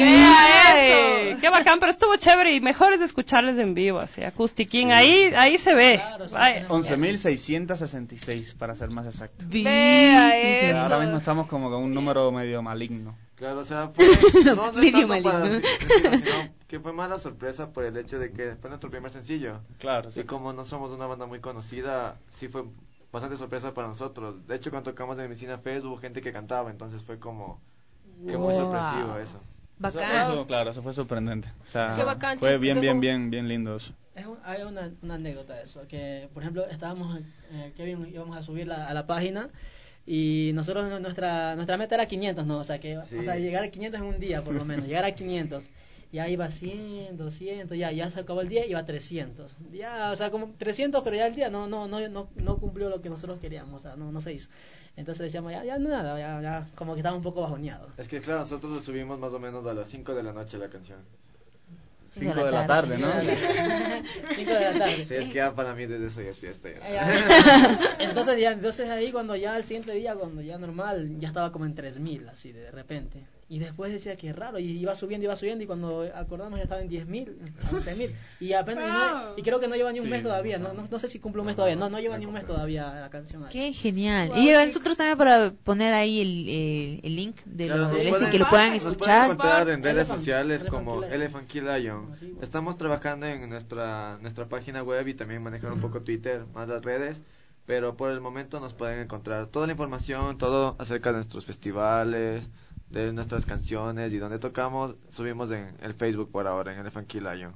Speaker 3: ¡Ay! ¡Qué bacán! Pero estuvo chévere y mejor es escucharles en vivo, así, acustiquín. Ahí, ahí se ve.
Speaker 9: Claro, sí,
Speaker 3: Vaya.
Speaker 9: tenemos-
Speaker 7: once mil seiscientos sesenta y seis para ser más exacto.
Speaker 5: Vea
Speaker 7: O sea,
Speaker 5: eso.
Speaker 7: ahora mismo estamos como con un número medio maligno.
Speaker 8: Claro, o sea, fue, no, no es
Speaker 6: Medio
Speaker 8: tanto para
Speaker 6: maligno.
Speaker 8: decirlo, sino que fue mala sorpresa por el hecho de que fue nuestro primer sencillo.
Speaker 7: Claro,
Speaker 8: Y como no somos una banda muy conocida, sí fue bastante sorpresa para nosotros. De hecho, cuando tocamos en Medicina Fest hubo gente que cantaba, entonces fue como que muy
Speaker 6: Wow.
Speaker 8: sorpresivo eso.
Speaker 6: Bacán.
Speaker 7: Eso, claro, eso fue sorprendente. O sea,
Speaker 5: Qué bacán,
Speaker 7: fue
Speaker 5: chicos.
Speaker 7: bien,
Speaker 5: Eso
Speaker 7: bien,
Speaker 5: como-
Speaker 7: bien, bien lindo eso.
Speaker 9: Es un- hay una, una anécdota de eso, que por ejemplo estábamos, eh, Kevin íbamos a subir la- a la página y nosotros nuestra nuestra meta era quinientos, ¿no? O sea, que
Speaker 8: Sí.
Speaker 9: o sea, llegar a quinientos en un día por lo menos, llegar a quinientos. Ya iba cien, doscientos, ya ya se acabó el día, iba a trescientos. Ya, o sea, como trescientos, pero ya el día no no no no, no cumplió lo que nosotros queríamos, o sea, no no se hizo. Entonces decíamos, ya ya nada, ya, ya como que estaba un poco bajoneado.
Speaker 8: Es que claro, nosotros lo subimos más o menos a las cinco de la noche la canción.
Speaker 7: cinco de la tarde, ¿no?
Speaker 9: cinco de la tarde.
Speaker 8: Sí, es que ya para mí desde eso ya es fiesta. Ya.
Speaker 9: Ya. Entonces ya, entonces ahí cuando ya el siguiente día, cuando ya normal, ya estaba como en tres mil así de repente. Y después decía que raro, y iba subiendo, iba subiendo, y cuando acordamos ya estaba en diez mil, once mil. Y apenas, y, no- y creo que no lleva ni un
Speaker 7: Sí,
Speaker 9: mes todavía,
Speaker 7: no,
Speaker 9: no, no, no sé si cumple un mes todavía, no, no lleva ni un mes todavía la canción ahí.
Speaker 6: Qué genial.
Speaker 5: Wow,
Speaker 6: Y
Speaker 5: chicos.
Speaker 6: nosotros también para poner ahí el, eh, el link de
Speaker 8: Claro,
Speaker 6: los
Speaker 8: nos
Speaker 6: del este,
Speaker 8: pueden-
Speaker 6: que lo puedan
Speaker 8: Nos pueden
Speaker 6: escuchar.
Speaker 8: encontrar en redes
Speaker 9: Elephant-
Speaker 8: sociales
Speaker 9: Elephant
Speaker 8: como
Speaker 9: Key Lion.
Speaker 8: Elephant Key Lion.
Speaker 9: Así, bueno.
Speaker 8: Estamos trabajando en nuestra nuestra página web y también manejar un poco Twitter, más las redes, pero por el momento nos pueden encontrar toda la información, todo acerca de nuestros festivales, de nuestras canciones y donde tocamos, subimos en el Facebook por ahora, en Elephant Key Lion.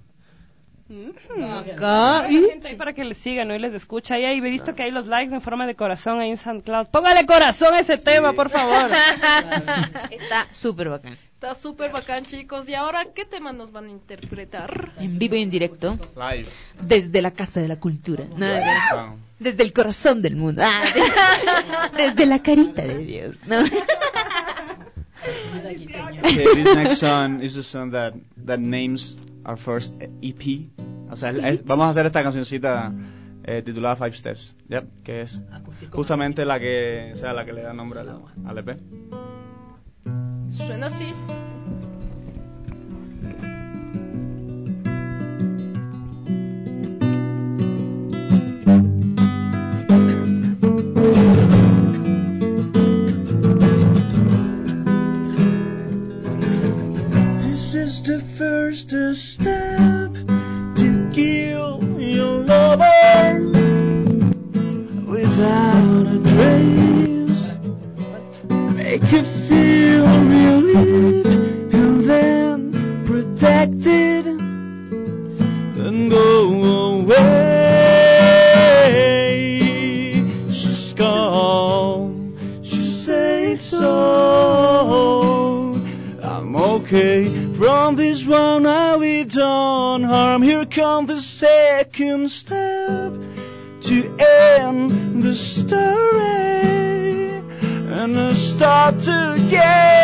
Speaker 3: Para, gente ahí para que les sigan, ¿no? Y les escucha. Y ahí he visto que hay los likes en forma de corazón ahí en SoundCloud. Póngale corazón a ese tema, por favor.
Speaker 6: Está súper bacán.
Speaker 5: Está súper bacán, chicos. Y ahora, ¿qué temas nos van a interpretar?
Speaker 6: En vivo y en directo.
Speaker 7: Live.
Speaker 6: Desde la Casa de la Cultura. No,
Speaker 7: Wow.
Speaker 6: desde el corazón del mundo. Ah, de- desde la carita de Dios. ¿No?
Speaker 7: Okay, this next song is a song that that names our first E P. O sea, es- vamos a hacer esta cancioncita eh, titulada Five Steps, yep, que es justamente la que, o sea, la que le da nombre al, al E P.
Speaker 5: Suena así.
Speaker 12: This is the first step to kill your lover. harm. Here comes the second step to end the story, and I start again.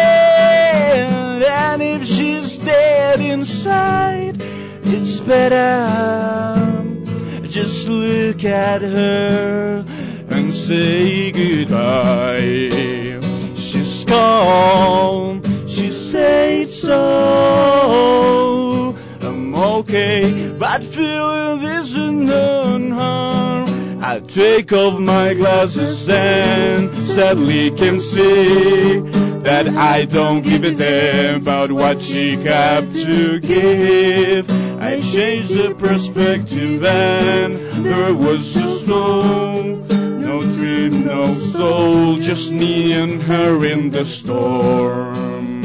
Speaker 12: And if she's dead inside, it's better just look at her and say goodbye. She's gone, she said so. I'm okay, but feeling this is none harm. I take off my glasses and sadly can see that I don't give a damn about what she have to give. I changed the perspective and there was a soul. No dream, no soul, just me and her in the storm.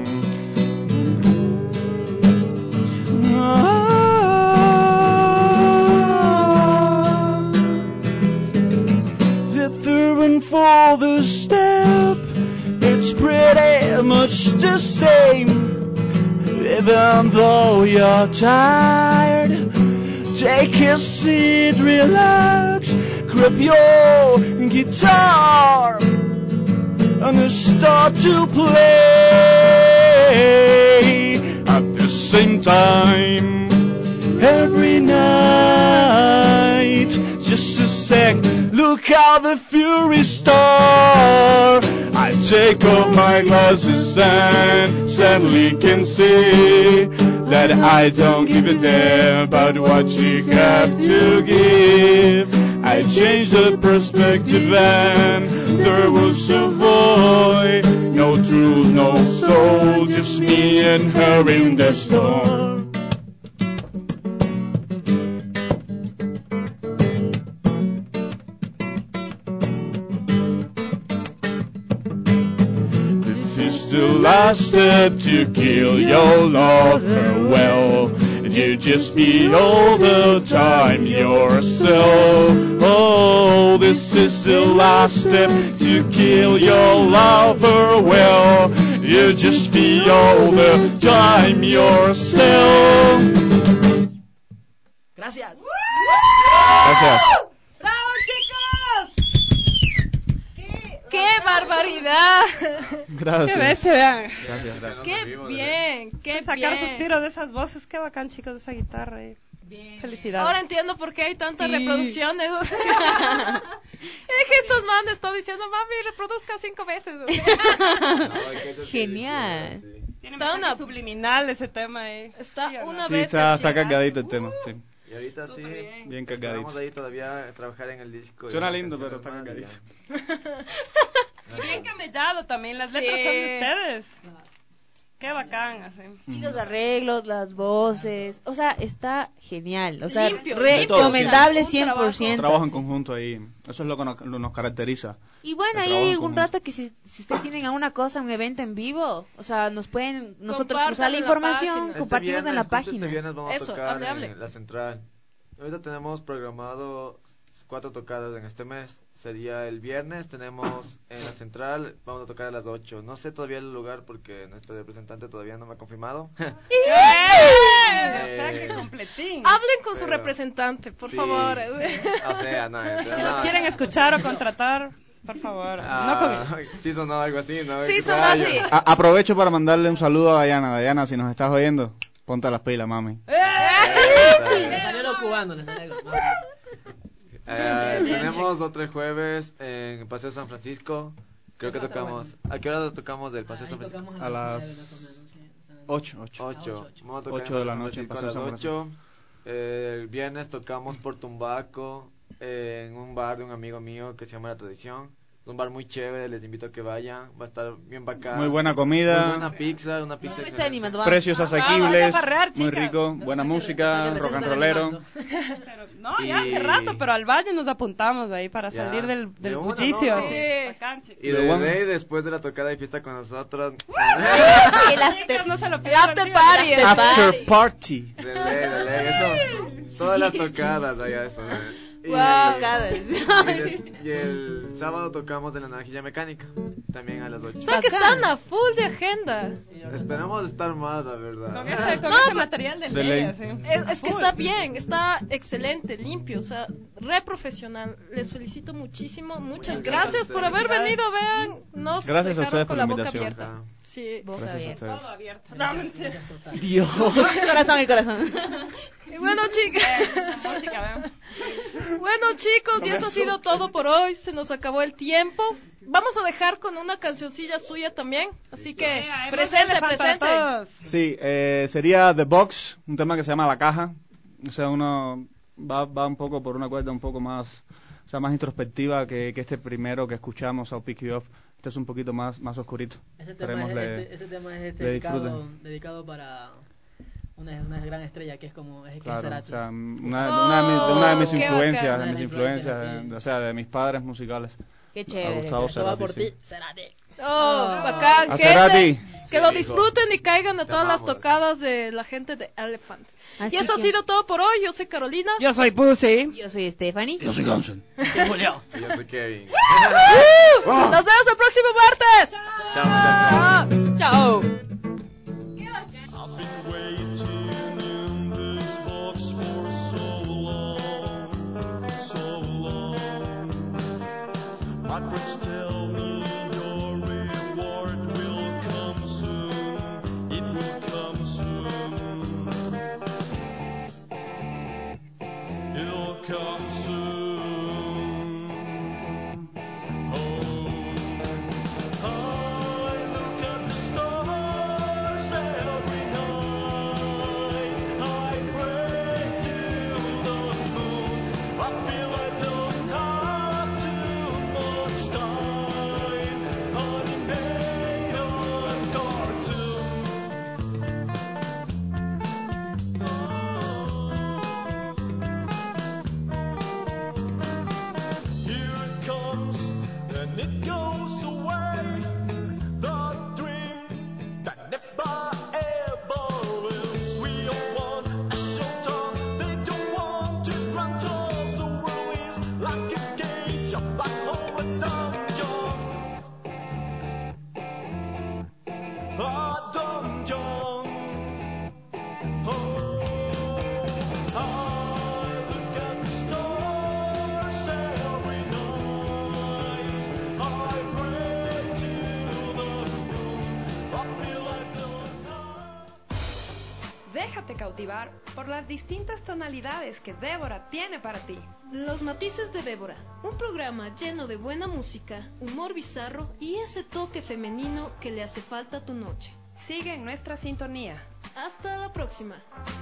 Speaker 12: The third and fourth step, it's pretty much the same. Even though you're tired, take a seat, relax, grab your guitar and start to play at the same time every night. Just a sec, look how the fury start. I take off my glasses and sadly can see that I don't give a damn about what she got to give. I changed the perspective and there was a void. No truth, no soul, just me and her in the storm. The last step to kill your lover, well, you just be all the time yourself. Oh, this is the last step to kill your lover, well, you just be all the time yourself.
Speaker 5: Gracias.
Speaker 7: Gracias.
Speaker 3: ¡Bravo, chicos!
Speaker 5: ¡Qué barbaridad!
Speaker 7: Gracias.
Speaker 3: Qué bestia, vean.
Speaker 7: Gracias, gracias.
Speaker 5: ¡Qué bien! ¡Qué
Speaker 3: Sacar
Speaker 5: bien!
Speaker 3: suspiro de esas voces, qué bacán, chicos, de esa guitarra. eh.
Speaker 6: Bien.
Speaker 3: Felicidades.
Speaker 5: Ahora entiendo por qué hay tantas
Speaker 3: Sí.
Speaker 5: reproducciones. Es que estos manes están diciendo, mami, reproduzca cinco veces.
Speaker 6: Genial.
Speaker 3: Tiene
Speaker 5: Está
Speaker 3: una
Speaker 5: una-
Speaker 3: subliminal ese tema, eh.
Speaker 5: Está
Speaker 3: ¿Sí o no?
Speaker 5: una
Speaker 7: Sí,
Speaker 5: vez
Speaker 7: está,
Speaker 5: que
Speaker 7: está cargadito el tema, sí.
Speaker 8: Y ahorita sí,
Speaker 3: bien.
Speaker 7: Bien
Speaker 8: esperamos
Speaker 7: cargadito.
Speaker 8: ahí todavía a trabajar en el disco. y
Speaker 7: Suena
Speaker 8: unas
Speaker 7: lindo, pero
Speaker 8: canciones
Speaker 7: está
Speaker 8: más y
Speaker 7: cargadito.
Speaker 8: ya.
Speaker 3: Y bien camellado también, las
Speaker 5: Sí.
Speaker 3: letras son de ustedes. Qué bacán, así.
Speaker 6: Y los arreglos, las voces, o sea, está genial, o sea,
Speaker 5: Limpio,
Speaker 7: limpio,
Speaker 6: recomendable
Speaker 5: sí. Un
Speaker 6: cien por
Speaker 5: trabajo.
Speaker 6: ciento.
Speaker 7: Trabajo en conjunto ahí, eso es lo que nos, lo nos caracteriza.
Speaker 6: Y bueno,
Speaker 7: El
Speaker 6: ahí
Speaker 7: trabajo
Speaker 6: hay
Speaker 7: en
Speaker 6: algún
Speaker 7: conjunto.
Speaker 6: rato que si, si ustedes tienen alguna cosa, un evento en vivo, o sea, nos pueden, nosotros
Speaker 5: Compartan
Speaker 6: nos da la
Speaker 5: en la
Speaker 6: información,
Speaker 5: página.
Speaker 8: Este
Speaker 6: compartimos en la
Speaker 8: viernes, justo
Speaker 6: página.
Speaker 8: Este viernes vamos
Speaker 5: Eso,
Speaker 8: a tocar
Speaker 5: hable, hable.
Speaker 8: en la central. Ahorita tenemos programado cuatro tocadas en este mes. Sería el viernes, tenemos en la central, vamos a tocar a las ocho. No sé todavía el lugar porque nuestro representante todavía no me ha confirmado.
Speaker 3: ¡Eh! O sea, que completín.
Speaker 5: Hablen con su
Speaker 8: Pero-
Speaker 5: representante, por
Speaker 8: Sí.
Speaker 5: favor.
Speaker 8: O sea, no,
Speaker 3: Si
Speaker 8: no,
Speaker 3: nos quieren escuchar o contratar, por favor.
Speaker 8: Ah,
Speaker 3: No con...
Speaker 8: sí sonó algo así, ¿no?
Speaker 5: Sí, sonó
Speaker 8: Extraño.
Speaker 5: así.
Speaker 7: A- aprovecho para mandarle un saludo a Dayana. Dayana, si nos estás oyendo, ponte las pilas, mami.
Speaker 9: Le salió lo cubano, le salió lo
Speaker 8: Eh, tenemos otro jueves en Paseo San Francisco. Creo que tocamos. ¿A qué hora tocamos del Paseo San Francisco?
Speaker 7: A las ocho, ocho.
Speaker 8: ocho. Vamos a tocar
Speaker 7: Ocho
Speaker 8: en
Speaker 7: de la
Speaker 8: San
Speaker 7: noche en
Speaker 8: Francisco
Speaker 7: Paseo
Speaker 8: a las
Speaker 7: San
Speaker 8: ocho. Eh, el viernes tocamos por Tumbaco eh, en un bar de un amigo mío que se llama La Tradición. Es un bar muy chévere, les invito a que vayan. Va a estar bien bacán.
Speaker 7: Muy buena comida.
Speaker 8: Muy buena pizza, una pizza
Speaker 6: ¿Cómo está
Speaker 8: excelente.
Speaker 6: animando? Va.
Speaker 7: Precios
Speaker 3: Vamos
Speaker 7: asequibles,
Speaker 3: a farrear,
Speaker 7: muy
Speaker 3: chicas.
Speaker 7: rico, buena música,
Speaker 9: que
Speaker 7: rock and
Speaker 9: recién
Speaker 7: rollero.
Speaker 3: Pero, no, ya
Speaker 8: Y-
Speaker 3: hace rato, pero al valle nos apuntamos ahí para
Speaker 8: Ya.
Speaker 3: salir del,
Speaker 8: De
Speaker 3: del
Speaker 8: una,
Speaker 3: bullicio.
Speaker 8: ¿no?
Speaker 3: así.
Speaker 5: Sí.
Speaker 3: Bacán, chicos.
Speaker 8: Y de ley, después de la tocada de fiesta con nosotros.
Speaker 6: El after-
Speaker 3: Chicas, no se lo
Speaker 5: El
Speaker 3: pierdan,
Speaker 5: after
Speaker 3: sí,
Speaker 5: party.
Speaker 6: after
Speaker 7: After party.
Speaker 8: De ley, de ley. Eso. Todas las tocadas allá, eso. ¿eh? Y,
Speaker 6: Wow,
Speaker 8: y, el, y el sábado tocamos en la Naranja Mecánica, también a las ocho.
Speaker 5: O sea que están a full de agenda.
Speaker 8: Esperamos estar más, la verdad.
Speaker 3: Con ese, con
Speaker 5: No,
Speaker 3: ese
Speaker 5: pero-
Speaker 3: material del
Speaker 7: De
Speaker 3: ley,
Speaker 7: ley.
Speaker 3: así.
Speaker 5: Es, es que está bien, está excelente, limpio, o sea, re profesional. Les felicito muchísimo. Muchas
Speaker 8: Muchas
Speaker 5: gracias
Speaker 8: gracias.
Speaker 5: por haber venido, vean. Nos
Speaker 7: Gracias a
Speaker 5: dejaron
Speaker 7: ustedes
Speaker 5: con
Speaker 7: por
Speaker 5: la
Speaker 7: la
Speaker 5: boca
Speaker 7: invitación.
Speaker 5: abierta.
Speaker 8: Ajá.
Speaker 5: Sí.
Speaker 6: Boca
Speaker 7: Gracias a
Speaker 6: abierta.
Speaker 7: ustedes.
Speaker 3: Todo abierto. No, mentira.
Speaker 7: Dios.
Speaker 6: El corazón, el corazón.
Speaker 5: Y bueno, chicos.
Speaker 3: La música, vean.
Speaker 5: Bueno, chicos, y eso ha sido todo por hoy. Se nos acabó el tiempo. Vamos a dejar con una cancioncilla suya también. Así que, presente, presente.
Speaker 7: Sí, eh, sería The Box, un tema que se llama La Caja. O sea, uno va, va un poco por una cuerda un poco más, o sea, más introspectiva que, que este primero que escuchamos, I'll Pick You Up. Este es un poquito más, más oscurito.
Speaker 9: Ese tema
Speaker 7: Esperemos
Speaker 9: es,
Speaker 7: le-
Speaker 9: este, ese tema es este
Speaker 7: le
Speaker 9: dedicado,
Speaker 7: disfruten.
Speaker 9: dedicado para una, una gran estrella que es como es que es
Speaker 7: Claro, o
Speaker 9: Cerati.
Speaker 7: sea, una, una de mis, de una de mis
Speaker 5: Oh, qué
Speaker 7: influencias,
Speaker 5: bacán.
Speaker 7: de mis
Speaker 9: Una de las
Speaker 7: influencias,
Speaker 9: influencias,
Speaker 7: de-
Speaker 9: sí.
Speaker 7: o sea, de mis padres musicales.
Speaker 6: Qué
Speaker 7: A
Speaker 6: chévere.
Speaker 7: Gustavo
Speaker 9: Esto va
Speaker 7: Cerati,
Speaker 9: por
Speaker 7: sí.
Speaker 9: ti, Cerati.
Speaker 5: Oh, bacán,
Speaker 7: A
Speaker 5: gente.
Speaker 7: Cerati.
Speaker 5: Que lo
Speaker 8: Sí,
Speaker 5: disfruten y caigan a
Speaker 8: Te
Speaker 5: todas las
Speaker 8: amamos.
Speaker 5: tocadas de la gente de Elephant.
Speaker 6: Así
Speaker 5: y eso
Speaker 6: que-
Speaker 5: ha sido todo por hoy. Yo soy Carolina.
Speaker 3: Yo soy Pussy.
Speaker 6: Yo soy Stephanie.
Speaker 7: Yo soy Gansen.
Speaker 8: Y yo soy Kevin.
Speaker 5: Nos vemos el próximo martes.
Speaker 8: Chao, muchachos.
Speaker 3: Chao.
Speaker 12: I've been waiting in this box for so long, so long. My friends tell me your reward will come soon. It will come soon. It'll come soon. Oh, I look at the stars every night. I pray to the moon. I feel I don't have too much time. I'm made of cartoon. Here it comes, and it goes away. The dream that never ever ends. We all want a shelter, they don't want to grant us. The world is like a cage, a black hole, a dungeon. A dungeon. Oh, I look at the stars every night. I pray to the moon. I feel I don't have.
Speaker 3: Déjate cautivar por las distintas tonalidades que Débora tiene para ti.
Speaker 5: Los matices de Débora. Un programa lleno de buena música, humor bizarro y ese toque femenino que le hace falta a tu noche.
Speaker 3: Sigue en nuestra sintonía.
Speaker 5: Hasta la próxima.